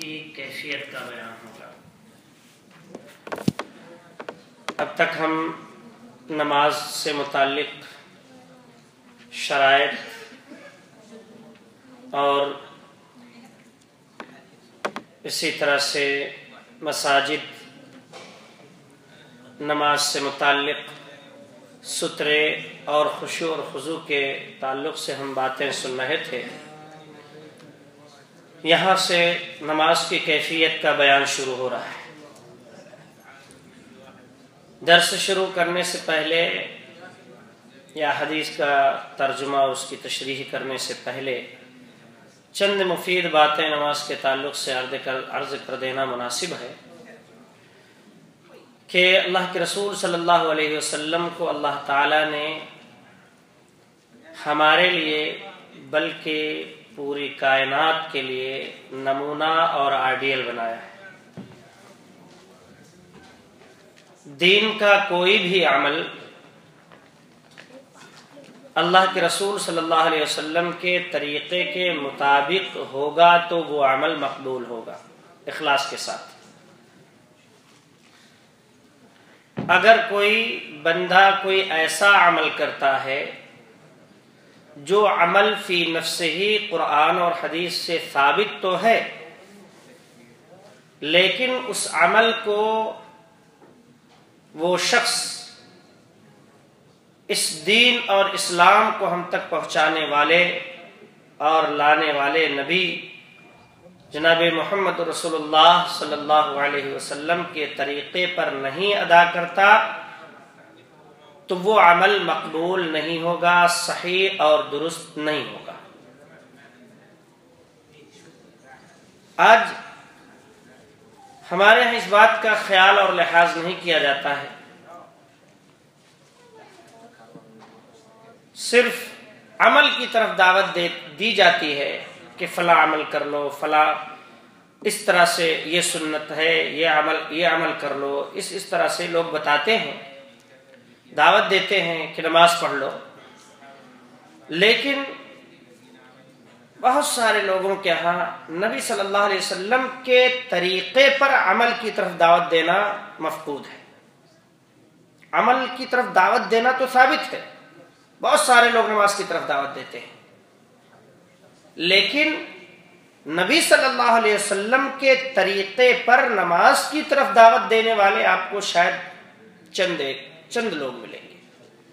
کی کیفیت کا بیان ہوگا۔ اب تک ہم نماز سے متعلق شرائط اور اسی طرح سے مساجد، نماز سے متعلق سترے اور خشوع اور خضوع کے تعلق سے ہم باتیں سن رہے تھے۔ یہاں سے نماز کی کیفیت کا بیان شروع ہو رہا ہے۔ درس شروع کرنے سے پہلے یا حدیث کا ترجمہ اور اس کی تشریح کرنے سے پہلے چند مفید باتیں نماز کے تعلق سے عرض کر دینا مناسب ہے کہ اللہ کے رسول صلی اللہ علیہ وسلم کو اللہ تعالیٰ نے ہمارے لیے بلکہ پوری کائنات کے لیے نمونہ اور آئیڈیل بنایا ہے۔ دین کا کوئی بھی عمل اللہ کے رسول صلی اللہ علیہ وسلم کے طریقے کے مطابق ہوگا تو وہ عمل مقبول ہوگا، اخلاص کے ساتھ۔ اگر کوئی بندہ کوئی ایسا عمل کرتا ہے جو عمل فی نفسہ ہی قرآن اور حدیث سے ثابت تو ہے، لیکن اس عمل کو وہ شخص اس دین اور اسلام کو ہم تک پہنچانے والے اور لانے والے نبی جناب محمد رسول اللہ صلی اللہ علیہ وسلم کے طریقے پر نہیں ادا کرتا تو وہ عمل مقبول نہیں ہوگا، صحیح اور درست نہیں ہوگا۔ آج ہمارے یہاں اس بات کا خیال اور لحاظ نہیں کیا جاتا ہے، صرف عمل کی طرف دعوت دی جاتی ہے کہ فلاں عمل کر لو، فلاں اس طرح سے یہ سنت ہے، یہ عمل کر لو، اس طرح سے لوگ بتاتے ہیں، دعوت دیتے ہیں کہ نماز پڑھ لو، لیکن بہت سارے لوگوں کے ہاں نبی صلی اللہ علیہ وسلم کے طریقے پر عمل کی طرف دعوت دینا مفقود ہے۔ عمل کی طرف دعوت دینا تو ثابت ہے، بہت سارے لوگ نماز کی طرف دعوت دیتے ہیں، لیکن نبی صلی اللہ علیہ وسلم کے طریقے پر نماز کی طرف دعوت دینے والے آپ کو شاید چند لوگ ملیں گے۔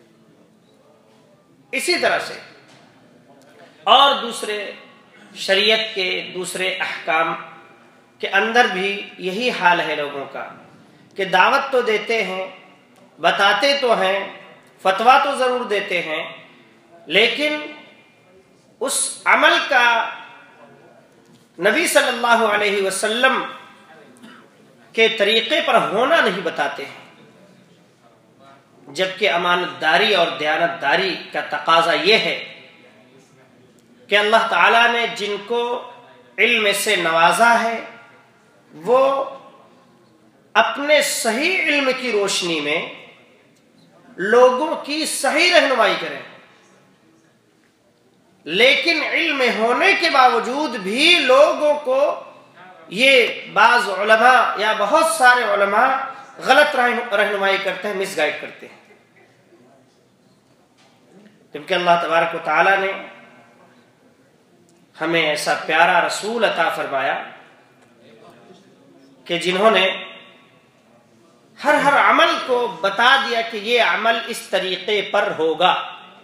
اسی طرح سے اور دوسرے شریعت کے دوسرے احکام کے اندر بھی یہی حال ہے لوگوں کا کہ دعوت تو دیتے ہیں، بتاتے تو ہیں، فتویٰ تو ضرور دیتے ہیں، لیکن اس عمل کا نبی صلی اللہ علیہ وسلم کے طریقے پر ہونا نہیں بتاتے ہیں، جبکہ امانت داری اور دیانت داری کا تقاضا یہ ہے کہ اللہ تعالیٰ نے جن کو علم سے نوازا ہے وہ اپنے صحیح علم کی روشنی میں لوگوں کی صحیح رہنمائی کریں، لیکن علم ہونے کے باوجود بھی لوگوں کو یہ بعض علماء یا بہت سارے علماء غلط رہنمائی کرتے ہیں، مس گائیڈ کرتے ہیں، کیونکہ اللہ تبارک و تعالیٰ نے ہمیں ایسا پیارا رسول عطا فرمایا کہ جنہوں نے ہر عمل کو بتا دیا کہ یہ عمل اس طریقے پر ہوگا،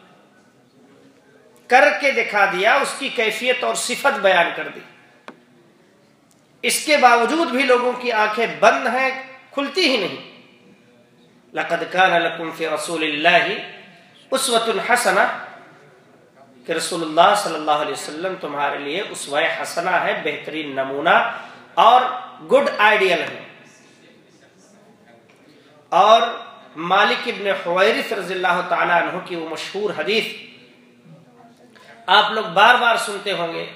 کر کے دکھا دیا، اس کی کیفیت اور صفت بیان کر دی۔ اس کے باوجود بھی لوگوں کی آنکھیں بند ہیں، کھلتی ہی نہیں۔ لَقَدْ كَانَ لَكُمْ فِي رَسُولِ اللَّهِ أُسْوَةٌ حَسَنَةٌ کہ رسول اللہ صلی اللہ علیہ وسلم تمہارے لیے اسوہ حسنہ ہے، بہترین نمونہ اور گڈ آئیڈیل ہے۔ اور مالک ابن حویرث رضی اللہ تعالیٰ عنہ کی وہ مشہور حدیث آپ لوگ بار بار سنتے ہوں گے،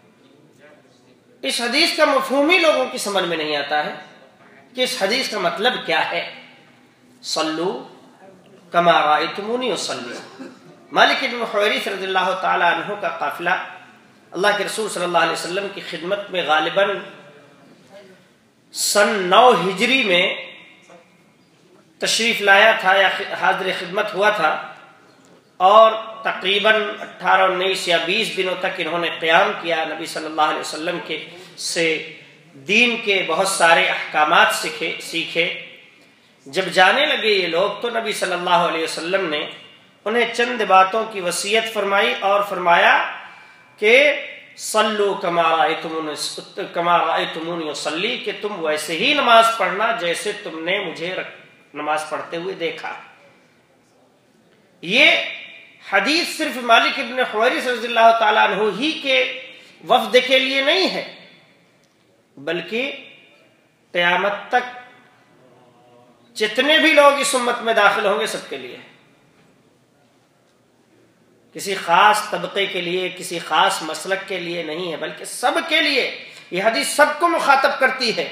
اس حدیث کا مفہوم ہی لوگوں کی سمجھ میں نہیں آتا ہے کہ اس حدیث کا مطلب کیا ہے۔ صلو کما رأیتمونی اصلی۔ مالک بن حویرث رضی اللہ تعالی عنہ کا قافلہ اللہ کے رسول صلی اللہ علیہ وسلم کی خدمت میں غالباً سن 9 ہجری میں تشریف لایا تھا یا حاضر خدمت ہوا تھا، اور تقریباً 18 19 یا 20 دنوں تک انہوں نے قیام کیا، نبی صلی اللہ علیہ وسلم کے سے دین کے بہت سارے احکامات سیکھے۔ جب جانے لگے یہ لوگ تو نبی صلی اللہ علیہ وسلم نے انہیں چند باتوں کی وصیت فرمائی اور فرمایا کہ صلو کما رأیتمونی اصلی، کہ تم ویسے ہی نماز پڑھنا جیسے تم نے مجھے نماز پڑھتے ہوئے دیکھا۔ یہ حدیث صرف مالک ابن حویرث رضی اللہ تعالیٰ عنہ ہی کے وفد کے لیے نہیں ہے، بلکہ قیامت تک جتنے بھی لوگ اس امت میں داخل ہوں گے سب کے لیے، کسی خاص طبقے کے لیے، کسی خاص مسلک کے لیے نہیں ہے، بلکہ سب کے لیے۔ یہ حدیث سب کو مخاطب کرتی ہے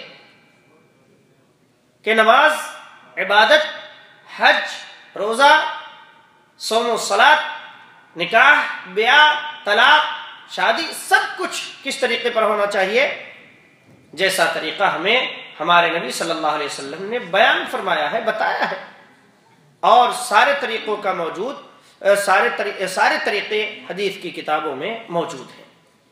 کہ نماز، عبادت، حج، روزہ، صوم و صلاۃ، نکاح، بیاہ، طلاق، شادی، سب کچھ کس طریقے پر ہونا چاہیے؟ جیسا طریقہ ہمیں ہمارے نبی صلی اللہ علیہ وسلم نے بیان فرمایا ہے، بتایا ہے، اور سارے طریقوں کا سارے طریقے حدیث کی کتابوں میں موجود ہیں۔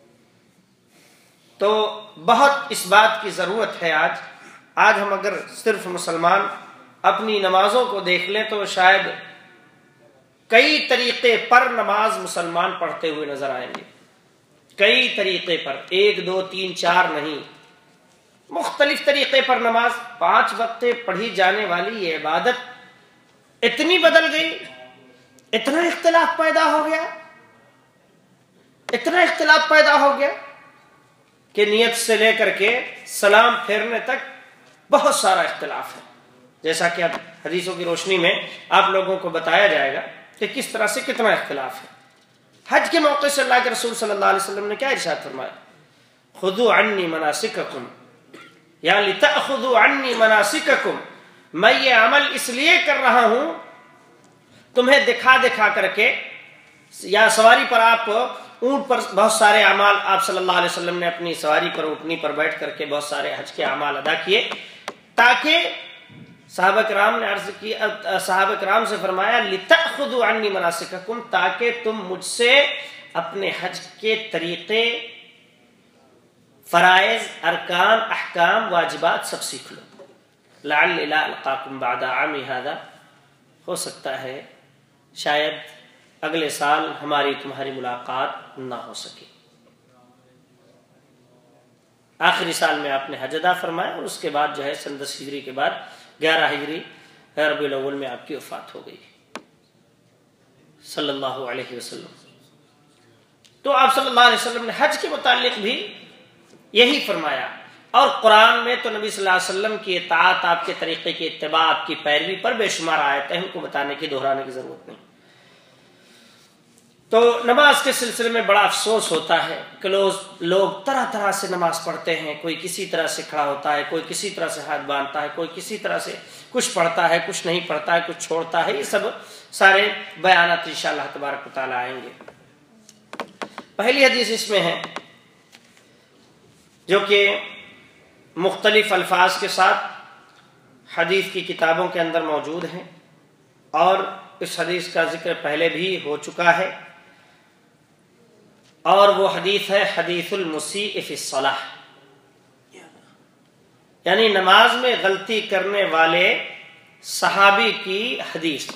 تو بہت اس بات کی ضرورت ہے آج ہم اگر صرف مسلمان اپنی نمازوں کو دیکھ لیں تو شاید کئی طریقے پر نماز مسلمان پڑھتے ہوئے نظر آئیں گے، کئی طریقے پر، 1 2 3 4 نہیں، مختلف طریقے پر نماز، 5 وقت پڑھی جانے والی یہ عبادت اتنی بدل گئی، اتنا اختلاف پیدا ہو گیا کہ نیت سے لے کر کے سلام پھیرنے تک بہت سارا اختلاف ہے، جیسا کہ اب حدیثوں کی روشنی میں آپ لوگوں کو بتایا جائے گا کہ کس طرح سے کتنا اختلاف ہے۔ حج کے موقع سے اللہ کے رسول صلی اللہ علیہ وسلم نے کیا ارشاد فرمایا؟ خذوا عنی مناسککم، یا لتأخذوا عنی مناسککم، میں یہ عمل اس لیے کر رہا ہوں تمہیں دکھا کر کے، یا سواری پر آپ اونٹ پر بہت سارے اعمال آپ صلی اللہ علیہ وسلم نے اپنی سواری پر اونٹنی پر بیٹھ کر کے بہت سارے حج کے اعمال ادا کیے، تاکہ صحابہ کرام نے عرض کی، صحابہ کرام سے فرمایا لتأخذوا عنی مناسککم، تاکہ تم مجھ سے اپنے حج کے طریقے، فرائض، ارکان، احکام، واجبات سب سیکھ لو۔ لعلی لا القاکم بعد عامی ھذا، ہو سکتا ہے شاید اگلے سال ہماری تمہاری ملاقات نہ ہو سکے۔ آخری سال میں آپ نے حج ادا فرمایا، اور اس کے بعد جو ہے سن 10 ہجری کے بعد 11 ہجری ربیع الاول میں آپ کی وفات ہو گئی صلی اللہ علیہ وسلم۔ تو آپ صلی اللہ علیہ وسلم نے حج کے متعلق بھی یہی فرمایا، اور قرآن میں تو نبی صلی اللہ علیہ وسلم کی اطاعت، آپ کے طریقے کی اتباع، آپ کی پیروی پر بے شمار آیتیں ہیں، ان کو بتانے کی، دہرانے کی ضرورت نہیں۔ تو نماز کے سلسلے میں بڑا افسوس ہوتا ہے کہ لوگ طرح طرح سے نماز پڑھتے ہیں، کوئی کسی طرح سے کھڑا ہوتا ہے، کوئی کسی طرح سے ہاتھ باندھتا ہے، کوئی کسی طرح سے کچھ پڑھتا ہے، کچھ نہیں پڑھتا ہے، کچھ چھوڑتا ہے، یہ سب سارے بیانات انشاءاللہ تبارک و تعالی آئیں گے۔ پہلی حدیث اس میں ہے جو کہ مختلف الفاظ کے ساتھ حدیث کی کتابوں کے اندر موجود ہیں، اور اس حدیث کا ذکر پہلے بھی ہو چکا ہے، اور وہ حدیث ہے حدیث المسیء فی الصلاۃ، یعنی نماز میں غلطی کرنے والے صحابی کی حدیث،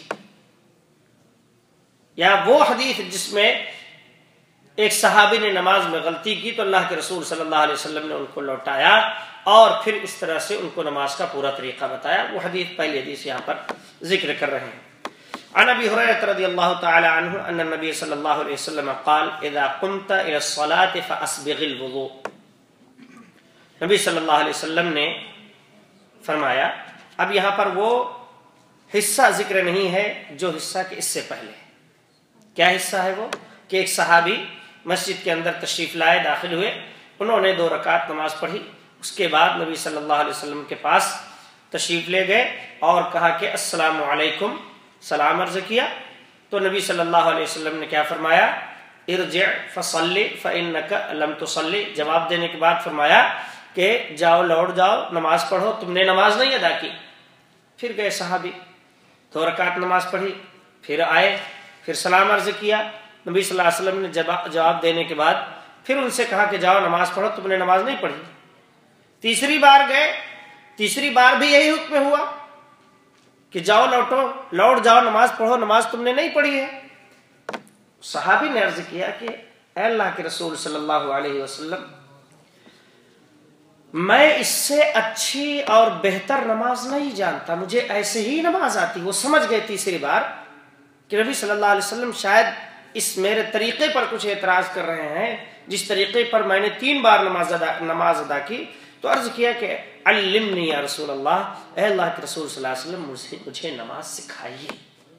یا وہ حدیث جس میں ایک صحابی نے نماز میں غلطی کی تو اللہ کے رسول صلی اللہ علیہ وسلم نے ان کو لوٹایا اور پھر اس طرح سے ان کو نماز کا پورا طریقہ بتایا، وہ حدیث پہلی حدیث یہاں پر ذکر کر رہے ہیں۔ عن ابی ہریرہ رضی اللہ تعالی عنہ ان النبی صلی اللہ علیہ وسلم قال اذا قمت الى الصلاة فاسبغ الوضوء، نبی صلی اللہ علیہ وسلم نے فرمایا، اب یہاں پر وہ حصہ ذکر نہیں ہے جو حصہ کہ اس سے پہلے، کیا حصہ ہے وہ؟ کہ ایک صحابی مسجد کے اندر تشریف لائے، داخل ہوئے، انہوں نے 2 رکعت نماز پڑھی، اس کے بعد نبی صلی اللہ علیہ وسلم کے پاس تشریف لے گئے اور کہا کہ السلام علیکم، سلام عرض کیا، تو نبی صلی اللہ علیہ وسلم نے کیا فرمایا؟ ارجع فصلی فانک لم تصلی، جواب دینے کے بعد فرمایا کہ جاؤ لوٹ جاؤ نماز پڑھو، تم نے نماز نہیں ادا کی۔ پھر گئے صحابی، 2 رکعت نماز پڑھی، پھر آئے، پھر سلام عرض کیا۔ نبی صلی اللہ علیہ وسلم نے جواب دینے کے بعد پھر ان سے کہا کہ جاؤ نماز پڑھو، تم نے نماز نہیں پڑھی۔ تیسری بار گئے، تیسری بار بھی یہی حکم ہوا کہ جاؤ لوٹ جاؤ نماز پڑھو، نماز تم نے نہیں پڑھی ہے۔ صحابی نے عرض کیا کہ اے اللہ کے رسول صلی اللہ علیہ وسلم، میں اس سے اچھی اور بہتر نماز نہیں جانتا، مجھے ایسے ہی نماز آتی۔ وہ سمجھ گئے تیسری بار کہ نبی صلی اللہ علیہ وسلم شاید اس میرے طریقے پر کچھ اعتراض کر رہے ہیں، جس طریقے پر میں نے 3 بار نماز ادا کی۔ تو عرض کیا کہ علمنی یا رسول اللہ، اے اللہ کے رسول صلی اللہ علیہ وسلم مجھے نماز سکھائیے۔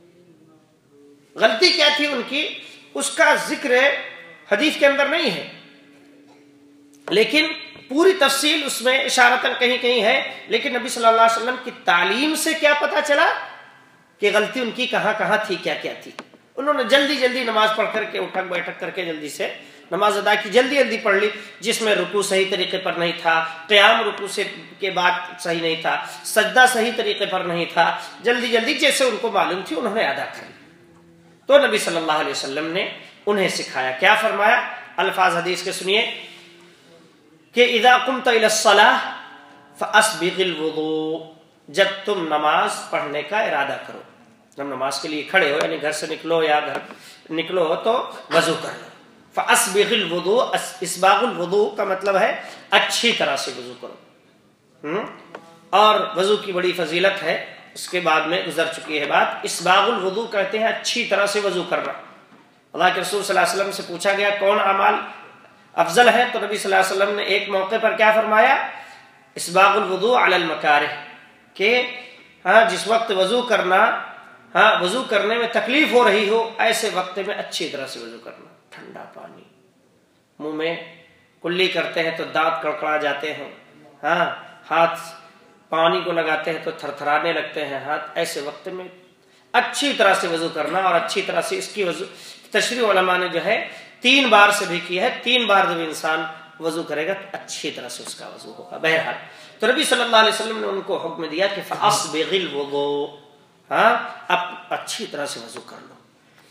غلطی کیا تھی ان کی، اس کا ذکر حدیث کے اندر نہیں ہے، لیکن پوری تفصیل اس میں اشارتاً کہیں کہیں ہے، لیکن نبی صلی اللہ علیہ وسلم کی تعلیم سے کیا پتا چلا کہ غلطی ان کی کہاں کہاں تھی، کیا کیا تھی۔ انہوں نے جلدی نماز پڑھ کر کے اٹھک بیٹھک کر کے جلدی سے نماز ادا کی، جلدی پڑھ لی، جس میں رکوع صحیح طریقے پر نہیں تھا، قیام رکوع سے کے بعد صحیح نہیں تھا، سجدہ صحیح طریقے پر نہیں تھا، جلدی جیسے ان کو معلوم تھی انہوں نے ادا کر لی۔ تو نبی صلی اللہ علیہ وسلم نے انہیں سکھایا، کیا فرمایا؟ الفاظ حدیث کے سنیے کہ اذا قمت الى الصلاة فاسبغ الوضوء، جب تم نماز پڑھنے کا ارادہ کرو، جب نماز کے لیے کھڑے ہو، یعنی گھر سے نکلو یا گھر نکلو ہو تو وضو کر لو۔ فاسبغ الوضوء، اسباغ الوضوء کا مطلب ہے اچھی طرح سے وضو کرو، اور وضو کی بڑی فضیلت ہے، اس کے بعد میں گزر چکی ہے بات۔ اسباغ الوضوء کہتے ہیں اچھی طرح سے وضو کرنا۔ اللہ کے رسول صلی اللہ علیہ وسلم سے پوچھا گیا کون اعمال افضل ہے، تو نبی صلی اللہ علیہ وسلم نے ایک موقع پر کیا فرمایا؟ اسباغ الوضوء علی المکارہ، کہ جس وقت وضو کرنے میں تکلیف ہو رہی ہو، ایسے وقت میں اچھی طرح سے وضو کرنا۔ ٹھنڈا پانی منہ میں کلی کرتے ہیں تو دانت کڑکڑا جاتے ہیں، ہاتھ پانی کو لگاتے ہیں تو تھرتھرانے لگتے ہیں ہاتھ، ایسے وقت میں اچھی طرح سے وضو کرنا، اور اچھی طرح سے اس کی وضو تشریح علماء نے جو ہے 3 بار سے بھی کی ہے، 3 بار جب انسان وضو کرے گا تو اچھی طرح سے اس کا وضو ہوگا۔ بہرحال تو نبی صلی اللہ علیہ وسلم نے ان کو حکم دیا کہ فَأَصْبِغِ الْوُضُوءَ، اب اچھی طرح سے وضو کر لو۔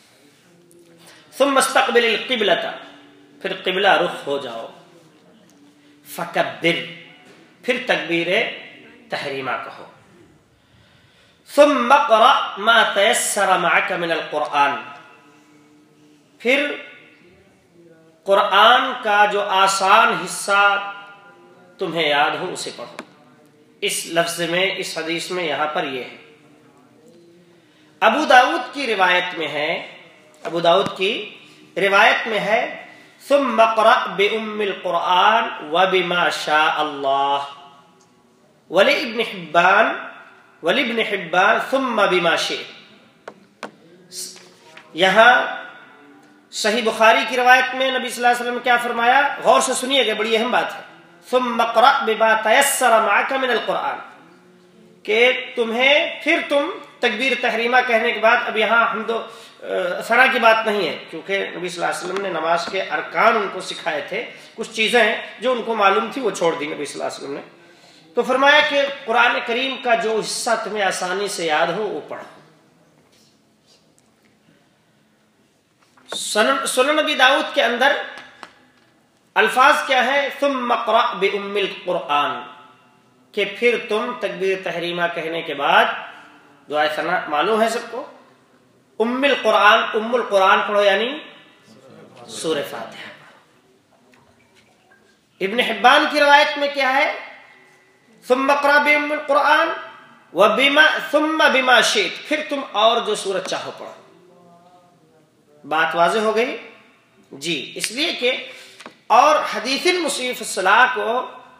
ثم استقبل القبلۃ، پھر قبلہ رخ ہو جاؤ۔ فکبر، پھر تکبیر تحریمہ کہو۔ ثم اقرأ ما تيسر معك من القرآن، پھر قرآن کا جو آسان حصہ تمہیں یاد ہو اسے پڑھو۔ اس لفظ میں، اس حدیث میں یہاں پر یہ ہے۔ ابو داؤد کی روایت میں ہے ثم اقرأ بأم القرآن وبما شاء اللہ، ولابن حبان ثم بما شئت۔ یہاں صحیح بخاری کی روایت میں نبی صلی اللہ علیہ وسلم نے کیا فرمایا؟ غور سے سنیے گا، بڑی اہم بات ہے۔ ثم اقرأ بما تيسر معك من القرآن، کہ پھر تم تکبیر تحریمہ کہنے کے بعد، اب یہاں حمد و ثنا کی بات نہیں ہے، کیونکہ نبی صلی اللہ علیہ وسلم نے نماز کے ارکان ان کو سکھائے تھے، کچھ چیزیں ہیں جو ان کو معلوم تھی وہ چھوڑ دی نبی صلی اللہ علیہ وسلم نے۔ تو فرمایا کہ قرآن کریم کا جو حصہ تمہیں آسانی سے یاد ہو وہ پڑھو۔ سنن نبی داؤد کے اندر الفاظ کیا ہے؟ ثم اقرأ بأم القرآن، کہ پھر تم تکبیر تحریمہ کہنے کے بعد دعائے ثنا معلوم ہے سب کو، ام القرآن پڑھو، یعنی سورہ فاتحہ۔ ابن حبان کی روایت میں کیا ہے؟ ثم اقرأ بأم القرآن ثم بما شئت، پھر تم اور جو سورت چاہو پڑھو۔ بات واضح ہو گئی جی؟ اس لیے کہ اور حدیث المسیء فی الصلاۃ کو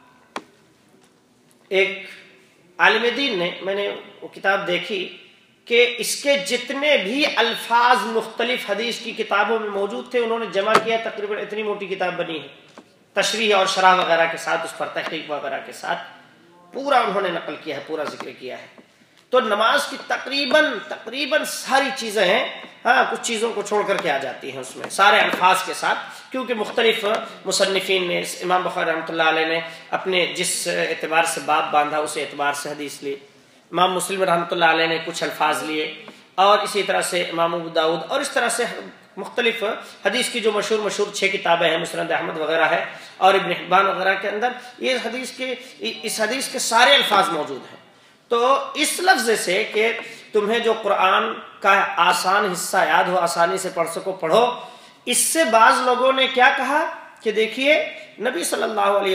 ایک عالم دین نے، میں نے وہ کتاب دیکھی کہ اس کے جتنے بھی الفاظ مختلف حدیث کی کتابوں میں موجود تھے انہوں نے جمع کیا، تقریباً اتنی موٹی کتاب بنی ہے، تشریح اور شرح وغیرہ کے ساتھ، اس پر تحقیق وغیرہ کے ساتھ پورا انہوں نے نقل کیا ہے، پورا ذکر کیا ہے۔ تو نماز کی تقریباً ساری چیزیں ہیں، ہاں کچھ چیزوں کو چھوڑ کر کے آ جاتی ہیں اس میں سارے الفاظ کے ساتھ، کیونکہ مختلف مصنفین نے، امام بخاری رحمۃ اللہ علیہ نے اپنے جس اعتبار سے باب باندھا اس اعتبار سے حدیث لی، امام مسلم رحمۃ اللہ علیہ نے کچھ الفاظ لیے، اور اسی طرح سے امام ابو داؤد، اور اس طرح سے مختلف حدیث کی جو مشہور 6 کتابیں ہیں، مسند احمد وغیرہ ہے اور ابن حبان وغیرہ کے اندر اس حدیث کے سارے الفاظ موجود ہیں۔ تو اس لفظ سے کہ تمہیں جو قرآن کا آسان حصہ یاد ہو، آسانی سے پڑھ سکو، پڑھو، اس سے بعض لوگوں نے کیا کہا کہ دیکھیے نبی صلی اللہ علیہ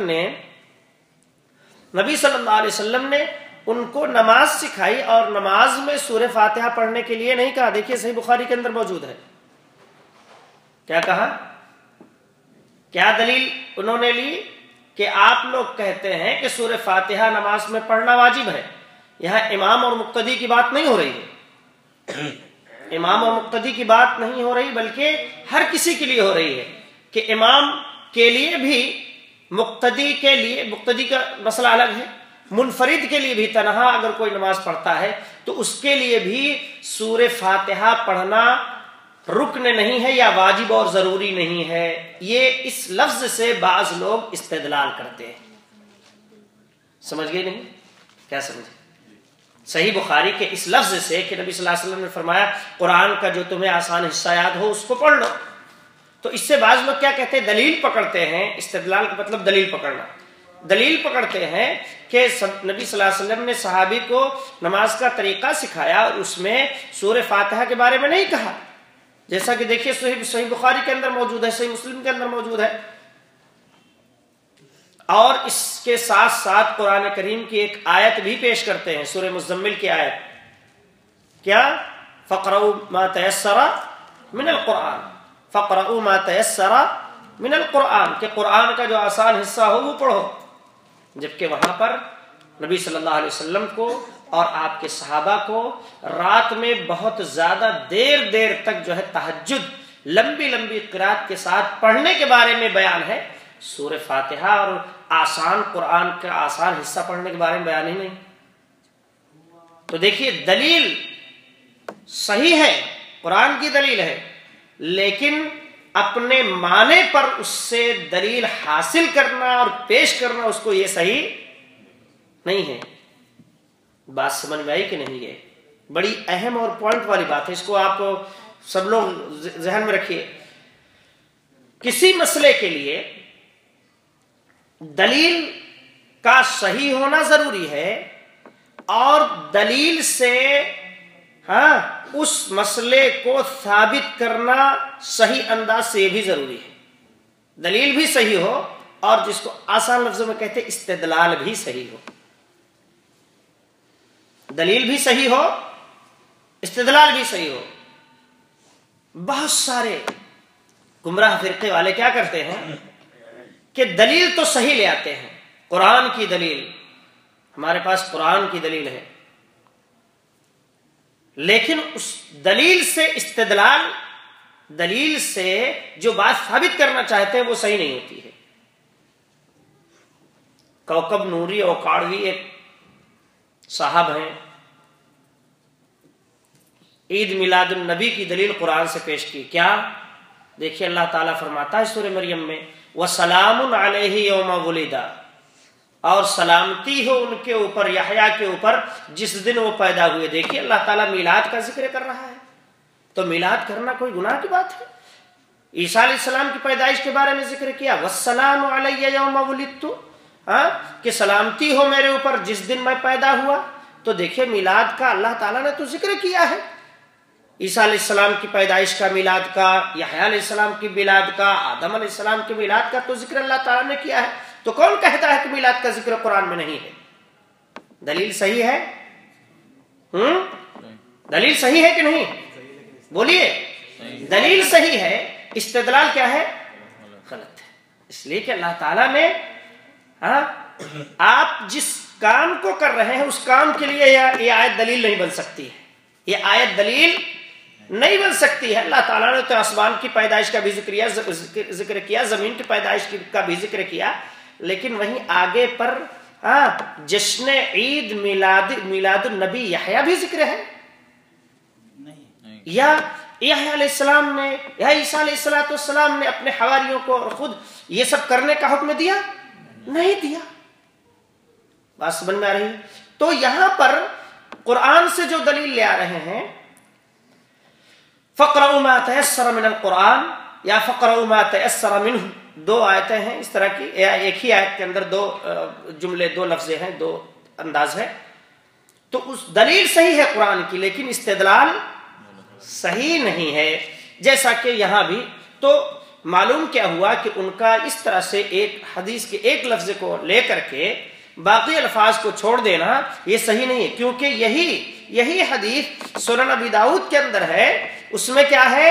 وسلم نے ان کو نماز سکھائی اور نماز میں سورہ فاتحہ پڑھنے کے لیے نہیں کہا۔ دیکھیے صحیح بخاری کے اندر موجود ہے، کیا کہا، کیا دلیل انہوں نے لی کہ آپ لوگ کہتے ہیں کہ سورہ فاتحہ نماز میں پڑھنا واجب ہے۔ یہاں امام اور مقتدی کی بات نہیں ہو رہی ہے، امام اور مقتدی کی بات نہیں ہو رہی، بلکہ ہر کسی کے لیے ہو رہی ہے کہ امام کے لیے بھی، مقتدی کا مسئلہ الگ ہے، منفرد کے لیے بھی تنہا اگر کوئی نماز پڑھتا ہے تو اس کے لیے بھی سورہ فاتحہ پڑھنا رکن نہیں ہے یا واجب اور ضروری نہیں ہے۔ یہ اس لفظ سے بعض لوگ استدلال کرتے ہیں، سمجھ گئے نہیں؟ کیا سمجھے؟ صحیح بخاری کے اس لفظ سے کہ نبی صلی اللہ علیہ وسلم نے فرمایا قرآن کا جو تمہیں آسان حصہ یاد ہو اس کو پڑھ لو، تو اس سے بعض لوگ کیا کہتے ہیں، دلیل پکڑتے ہیں۔ استدلال کا مطلب دلیل پکڑنا، دلیل پکڑتے ہیں کہ نبی صلی اللہ علیہ وسلم نے صحابی کو نماز کا طریقہ سکھایا اور اس میں سورہ فاتحہ کے بارے میں نہیں کہا، جیسا کہ دیکھیے صحیح بخاری کے اندر موجود ہے، صحیح مسلم کے اندر موجود ہے۔ اور اس کے ساتھ ساتھ قرآن کریم کی ایک آیت بھی پیش کرتے ہیں، سورہ مزمل کی آیت، کیا، فَقْرَؤُوا مَا تَيَسَّرَ مِنَ الْقُرْآنِ، فَقْرَؤُوا مَا تَيَسَّرَ مِنَ الْقُرْآنِ، کہ قرآن کا جو آسان حصہ ہو وہ پڑھو، جبکہ وہاں پر نبی صلی اللہ علیہ وسلم کو اور آپ کے صحابہ کو رات میں بہت زیادہ دیر تک جو ہے تہجد لمبی قرات کے ساتھ پڑھنے کے بارے میں بیان ہے، سورہ فاتحہ اور آسان قرآن کا آسان حصہ پڑھنے کے بارے میں بیان ہی نہیں۔ تو دیکھیے دلیل صحیح ہے، قرآن کی دلیل ہے، لیکن اپنے معنی پر اس سے دلیل حاصل کرنا اور پیش کرنا اس کو یہ صحیح نہیں ہے۔ بات سمجھ میں آئی کہ نہیں؟ یہ بڑی اہم اور پوائنٹ والی بات ہے، اس کو آپ سب لوگ ذہن میں رکھیے۔ کسی مسئلے کے لیے دلیل کا صحیح ہونا ضروری ہے اور دلیل سے اس مسئلے کو ثابت کرنا صحیح انداز سے یہ بھی ضروری ہے، دلیل بھی صحیح ہو اور جس کو آسان لفظوں میں کہتے ہیں استدلال بھی صحیح ہو، دلیل بھی صحیح ہو، استدلال بھی صحیح ہو۔ بہت سارے گمراہ فرقے والے کیا کرتے ہیں کہ دلیل تو صحیح لے آتے ہیں، قرآن کی دلیل، ہمارے پاس قرآن کی دلیل ہے، لیکن اس دلیل سے استدلال، دلیل سے جو بات ثابت کرنا چاہتے ہیں وہ صحیح نہیں ہوتی ہے۔ کوکب نوری اوکاڑوی ایک صاحب ہیں، عید میلاد النبی کی دلیل قرآن سے پیش کی، کیا؟ دیکھیے اللہ تعالیٰ فرماتا ہے سورہ مریم میں وَسَلَامٌ عَلَيْهِ يَوْمَ وُلِدَ، اور سلامتی ہو ان کے اوپر، یحییٰ کے اوپر جس دن وہ پیدا ہوئے۔ دیکھیے اللہ تعالیٰ میلاد کا ذکر کر رہا ہے، تو میلاد کرنا کوئی گناہ کی بات ہے؟ عیسیٰ علیہ السلام کی پیدائش کے بارے میں ذکر کیا وَالسَّلَامُ عَلَيَّ يَوْمَ وُلِدتُّ، کہ سلامتی ہو میرے اوپر جس دن میں پیدا ہوا۔ تو دیکھیے میلاد کا اللہ تعالیٰ نے تو ذکر کیا ہے، عیسیٰ علیہ السلام کی پیدائش کا، میلاد کا، یحییٰ علیہ السلام کی میلاد کا، آدم علیہ السلام کی میلاد کا تو ذکر اللہ تعالیٰ نے کیا ہے۔ تو کون کہتا ہے کہ میلاد کا ذکر قرآن میں نہیں ہے؟ دلیل صحیح ہے؟ دلیل صحیح ہے کہ نہیں؟ بولیے، دلیل صحیح ہے، استدلال کیا ہے؟ غلط ہے۔ اس لیے کہ اللہ تعالیٰ نے آپ جس کام کو کر رہے ہیں اس کام کے لیے یہ آیت دلیل نہیں بن سکتی ہے، یہ آیت دلیل نہیں بن سکتی ہے۔ اللہ تعالیٰ نے تو آسمان کی پیدائش کا بھی ذکر کیا، زمین کی پیدائش کا بھی ذکر کیا، لیکن وہیں آگے پر جشن عید میلاد النبی یحییٰ بھی ذکر ہے؟ یا یحییٰ علیہ السلام نے یا عیسیٰ علیہ السلام نے اپنے حواریوں کو اور خود یہ سب کرنے کا حکم دیا؟ نہیں دیا۔ بات سمجھ میں آ رہی ہے؟ تو یہاں پر قرآن سے جو دلیل لے آ رہے ہیں فَقْرَأُوا مَا تَيَسَّرَ مِنَ الْقُرْآنِ یا فَقْرَأُوا مَا تَيَسَّرَ مِنْهُ، دو آیتیں ہیں اس طرح کی، ایک ہی آیت کے اندر دو جملے، دو لفظیں ہیں، دو انداز ہے۔ تو اس دلیل صحیح ہے قرآن کی، لیکن استدلال صحیح نہیں ہے، جیسا کہ یہاں بھی۔ تو معلوم کیا ہوا کہ ان کا اس طرح سے ایک حدیث کے ایک لفظ کو لے کر کے باقی الفاظ کو چھوڑ دینا یہ صحیح نہیں ہے، کیونکہ یہی حدیث سنن ابی داؤد کے اندر ہے، اس میں کیا ہے؟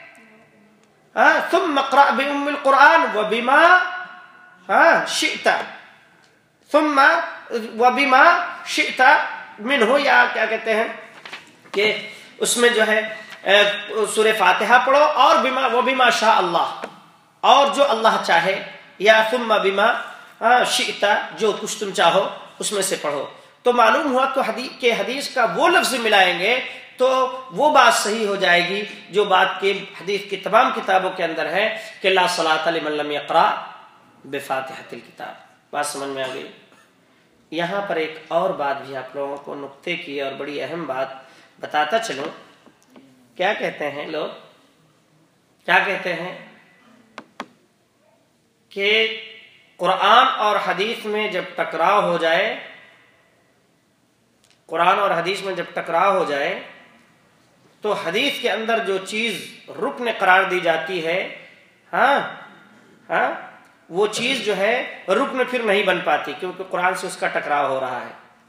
ثم اقرأ بأم القرآن وبما شئت، ثم وبما شئت منه، یا کیا کہتے ہیں کہ اس میں جو ہے سورہ فاتحہ پڑھو اور وبما شاء اللہ، اور جو اللہ چاہے، یا ثم بما شئت، جو کچھ تم چاہو اس میں سے پڑھو۔ تو معلوم ہوا تو حدیث کا وہ لفظ ملائیں گے تو وہ بات صحیح ہو جائے گی جو بات کے حدیث کی تمام کتابوں کے اندر ہے کہ لا صلاۃ لمن لم یقرأ بفاتحۃ الکتاب۔ بات سمجھ میں آ گئی؟ یہاں پر ایک اور بات بھی آپ لوگوں کو نقطے کی اور بڑی اہم بات بتاتا چلوں۔ کیا کہتے ہیں لوگ؟ کیا کہتے ہیں کہ قرآن اور حدیث میں جب ٹکراؤ ہو جائے، قرآن اور حدیث میں جب ٹکراؤ ہو جائے تو حدیث کے اندر جو چیز رکن قرار دی جاتی ہے وہ چیز جو ہے رکن پھر نہیں بن پاتی، کیونکہ قرآن سے اس کا ٹکراؤ ہو رہا ہے۔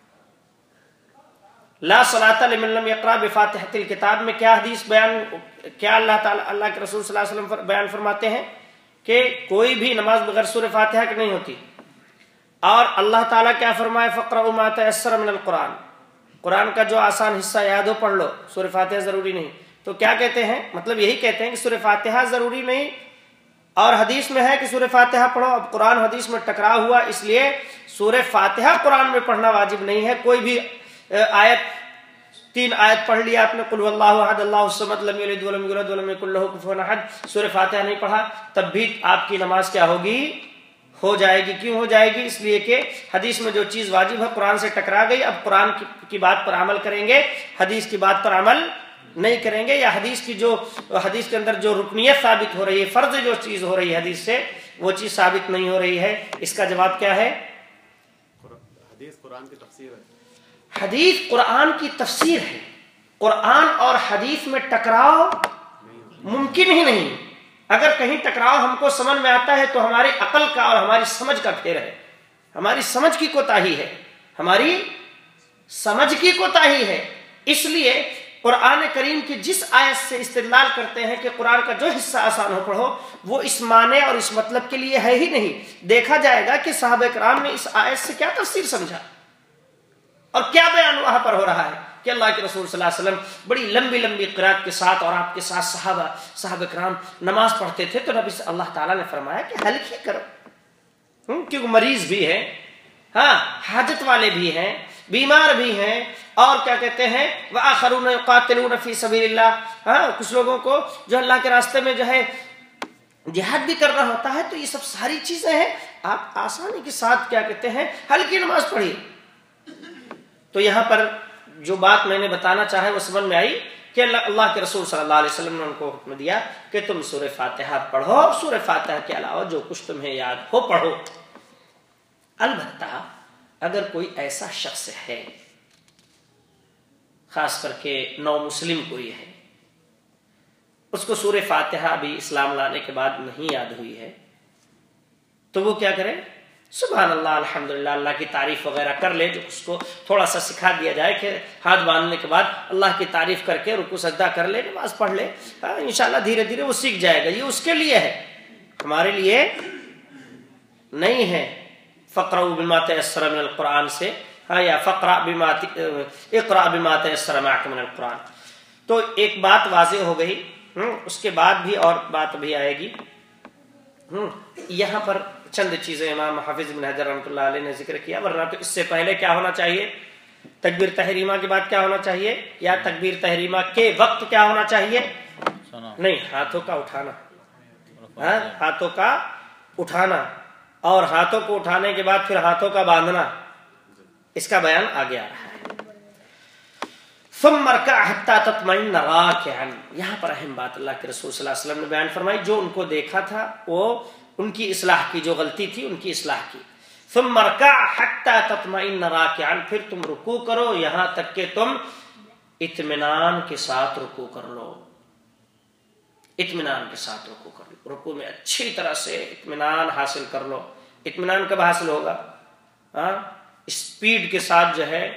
لا صلاۃ لمن لم یقرأ بفاتحۃ الکتاب میں کیا حدیث بیان، کیا اللہ کے رسول صلی اللہ علیہ وسلم بیان فرماتے ہیں کہ کوئی بھی نماز بغیر سورہ فاتحہ کی نہیں ہوتی، اور اللہ تعالیٰ کیا فرمائے؟ فَقْرَأُوا مَا تَيَسَّرَ مِنَ الْقُرْآنِ، قرآن کا جو آسان حصہ یاد ہو پڑھ لو، سورہ فاتحہ ضروری نہیں۔ تو کیا کہتے ہیں؟ مطلب یہی کہتے ہیں کہ سورہ فاتحہ ضروری نہیں، اور حدیث میں ہے کہ سورہ فاتحہ پڑھو۔ اب قرآن حدیث میں ٹکراؤ ہوا، اس لیے سورہ فاتحہ قرآن میں پڑھنا واجب نہیں ہے۔ کوئی بھی آیت، 3 آیت پڑھ لیا آپ نے، قل واللہ احد اللہ الصمد لم یلد ولم یولد ولم یکن لہ کفوا احد، سورہ فاتحہ نہیں پڑھا، تب بھی آپ کی نماز کیا ہوگی؟ ہو جائے گی۔ کیوں ہو جائے گی؟ اس لیے کہ حدیث میں جو چیز واجب ہے قرآن سے ٹکرا گئی، اب قرآن کی بات پر عمل کریں گے، حدیث کی بات پر عمل نہیں کریں گے، یا حدیث کے اندر جو رکنیت ثابت ہو رہی ہے، فرض جو چیز ہو رہی ہے حدیث سے، وہ چیز ثابت نہیں ہو رہی ہے۔ اس کا جواب کیا ہے؟ حدیث قرآن کی تفسیر ہے۔ حدیث قرآن کی تفسیر ہے۔ قرآن اور حدیث میں ٹکراؤ ممکن ہی نہیں۔ اگر کہیں ٹکراؤ ہم کو سمجھ میں آتا ہے تو ہماری عقل کا اور ہماری سمجھ کا پھیر ہے، ہماری سمجھ کی کوتاہی ہے، ہماری سمجھ کی کوتاہی ہے۔ اس لیے قرآن کریم کی جس آیت سے استدلال کرتے ہیں کہ قرآن کا جو حصہ آسان ہو پڑھو، وہ اس معنی اور اس مطلب کے لیے ہے ہی نہیں۔ دیکھا جائے گا کہ صحابہ کرام نے اس آیت سے کیا تفسیر سمجھا اور کیا بیان وہاں پر ہو رہا ہے کہ اللہ کے رسول صلی اللہ علیہ وسلم بڑی لمبی لمبی قرات کے ساتھ اور آپ کے ساتھ صحابہ کرام نماز پڑھتے تھے، تو نبی سے اللہ تعالیٰ نے فرمایا کہ ہلکی کرو، کیونکہ مریض بھی ہے، حاجت والے بھی ہیں، بیمار بھی ہیں، اور کیا کہتے ہیں وآخرون یقاتلون فی سبیل اللہ، کچھ لوگوں کو جو اللہ کے راستے میں جو ہے جہاد بھی کرنا ہوتا ہے۔ تو یہ سب ساری چیزیں ہیں، آپ آسانی کے ساتھ کیا کہتے ہیں ہلکی نماز پڑھیے۔ تو یہاں پر جو بات میں نے بتانا چاہے وہ سمجھ میں آئی کہ اللہ کے رسول صلی اللہ علیہ وسلم نے ان کو حکم دیا کہ تم سورہ فاتحہ پڑھو، سورہ فاتحہ کے علاوہ جو کچھ تمہیں یاد ہو پڑھو۔ البتہ اگر کوئی ایسا شخص ہے، خاص کر کے نو مسلم کوئی ہے، اس کو سورہ فاتحہ بھی اسلام لانے کے بعد نہیں یاد ہوئی ہے، تو وہ کیا کرے؟ سبحان اللہ، الحمدللہ، اللہ کی تعریف وغیرہ کر لے، جو اس کو تھوڑا سا سکھا دیا جائے کہ ہاتھ باندھنے کے بعد اللہ کی تعریف کر کے رکوع سجدہ کر لے، نماز پڑھ لے، انشاءاللہ دھیرے دھیرے وہ سیکھ جائے گا۔ یہ اس کے لیے ہے، ہمارے لیے نہیں ہے۔ فَقْرَأُوا بِمَا تَيَسَّرَ مِنَ الْقُرْآنِ سے، یا اقرأ بما تيسر معك من القرآن۔ تو ایک بات واضح ہو گئی، اس کے بعد بھی اور بات بھی آئے گی۔ یہاں پر चंद चीज़ें इमाम हाफिज इब्न हजर रहमतुल्लाह अलैह ने जिक्र किया, वरना तो इससे पहले क्या होना चाहिए, तकबीर तहरीमा के बाद क्या होना चाहिए, या तकबीर तहरीमा के वक्त क्या होना चाहिए, नहीं, हाथों का उठाना, हाथों का उठाना, और हाथों को उठाने के बाद फिर हाथों का बांधना, इसका बयान आगे आ रहा है। यहाँ पर अहम बात अल्लाह के रसूल सल्लल्लाहु अलैहि वसल्लम ने बयान फरमाई, जो उनको देखा था वो उनकी इस्लाह की, जो गलती थी उनकी इस्लाह की। सुम्मा रका हत्ता तत्मइन्न राकिअन, फिर तुम रुकू करो यहाँ तक कि तुम इत्मीनान के साथ रुकू कर लो, इत्मीनान के साथ रुकू कर लो, रुकू में अच्छी तरह से इत्मीनान हासिल कर लो। इत्मीनान कब हासिल होगा, स्पीड के साथ जो है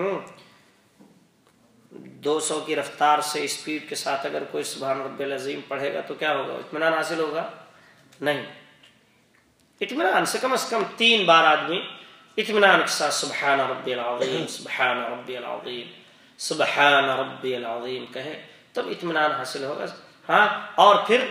200 की रफ्तार से स्पीड के साथ अगर कोई सुभान रब्बिल अज़ीम पढ़ेगा तो क्या होगा, इत्मीनान हासिल होगा, नहीं। इत्मीनान से कम 3 बार आदमी इत्मीनान के साथ सुबहान रब्बिल अज़ीम, सुबहान रब्बिल अज़ीम, सुबहान रब्बिल अज़ीम कहे तब इत्मीनान हासिल होगा। हाँ, और फिर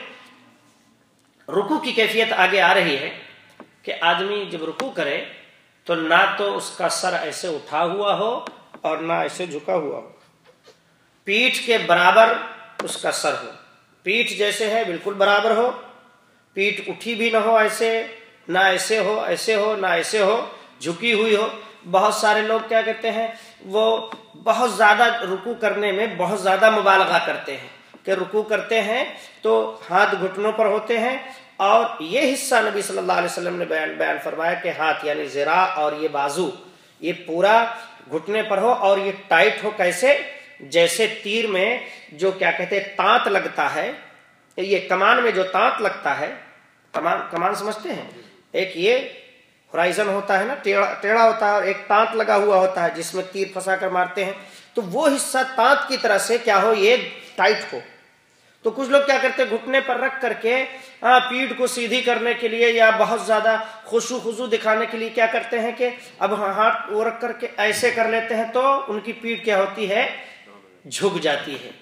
रुकू की कैफियत आगे आ रही है कि आदमी जब रुकू करे तो ना तो उसका सर ऐसे उठा हुआ हो और ना ऐसे झुका हुआ हो, पीठ के बराबर उसका सर हो, पीठ जैसे है बिल्कुल बराबर हो, पीठ उठी भी ना हो ऐसे, ना ऐसे हो, ऐसे हो ना ऐसे हो, झुकी हुई हो। बहुत सारे लोग क्या कहते हैं, वो बहुत ज्यादा रुकू करने में बहुत ज्यादा मुबालगा करते हैं कि रुकू करते हैं तो हाथ घुटनों पर होते हैं, और ये हिस्सा नबी सल्लल्लाहु अलैहि वसल्लम ने बयान फरमाया कि हाथ यानी ज़िरा और ये बाजू ये पूरा घुटने पर हो, और ये टाइट हो, कैसे, जैसे तीर में जो क्या कहते हैं तांत लगता है, ये कमान में जो तांत लगता है, कमान समझते हैं, एक ये होराइजन होता है ना, टेढ़ा होता है, और एक तांत लगा हुआ होता है जिसमें तीर फंसा कर मारते हैं, तो वो हिस्सा तांत की तरह से क्या हो, ये टाइट हो। तो कुछ लोग क्या करते हैं, घुटने पर रख करके पीठ को सीधी करने के लिए या बहुत ज्यादा खुशू दिखाने के लिए क्या करते हैं कि अब हाथ वो रख करके ऐसे कर लेते हैं, तो उनकी पीठ क्या होती है, झुक जाती है,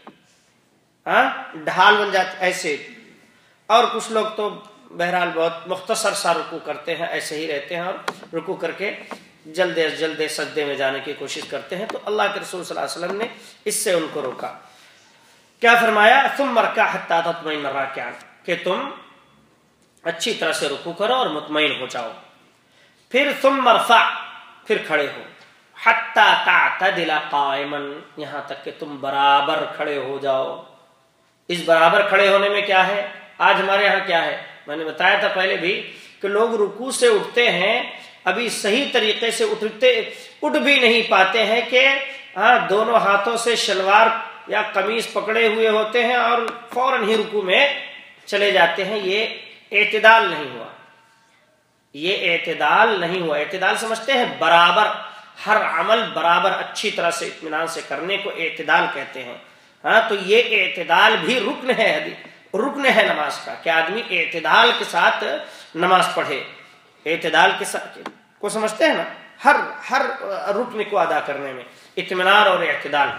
ढाल बन जाती ऐसे। और कुछ लोग तो बहरहाल बहुत मुख्तसर सा रुकू करते हैं, ऐसे ही रहते हैं और रुकू करके जल्दे जल्दे सजदे में जाने की कोशिश करते हैं। तो अल्लाह के रसूल सल्लल्लाहु अलैहि वसल्लम ने इससे उनको रोका। क्या फरमाया, तुम मरका हत्ता तत्मइन्न राकिअन, कि तुम अच्छी तरह से रुकू करो और मुतमईन हो जाओ। फिर तुम मरफा, फिर खड़े हो, हत्ता तातदिला काइमन, यहां तक कि तुम बराबर खड़े हो जाओ। इस बराबर खड़े होने में क्या है, आज हमारे यहाँ क्या है, मैंने बताया था पहले भी कि लोग रुकू से उठते हैं, अभी सही तरीके से उठ भी नहीं पाते हैं कि दोनों हाथों से शलवार या कमीज पकड़े हुए होते हैं और फौरन ही रुकू में चले जाते हैं। ये एतदाल नहीं हुआ, ये एतदाल नहीं हुआ। एतदाल समझते हैं, बराबर, हर अमल बराबर अच्छी तरह से इत्मीनान से करने को एतदाल कहते हैं। तो ये एतदाल भी रुक्न है, रुक्न है नमाज का, कि आदमी एतदाल के साथ नमाज पढ़े। एतदाल के साथ को समझते हैं ना, हर रुक्न को अदा करने में इत्मीनान और एतदाल।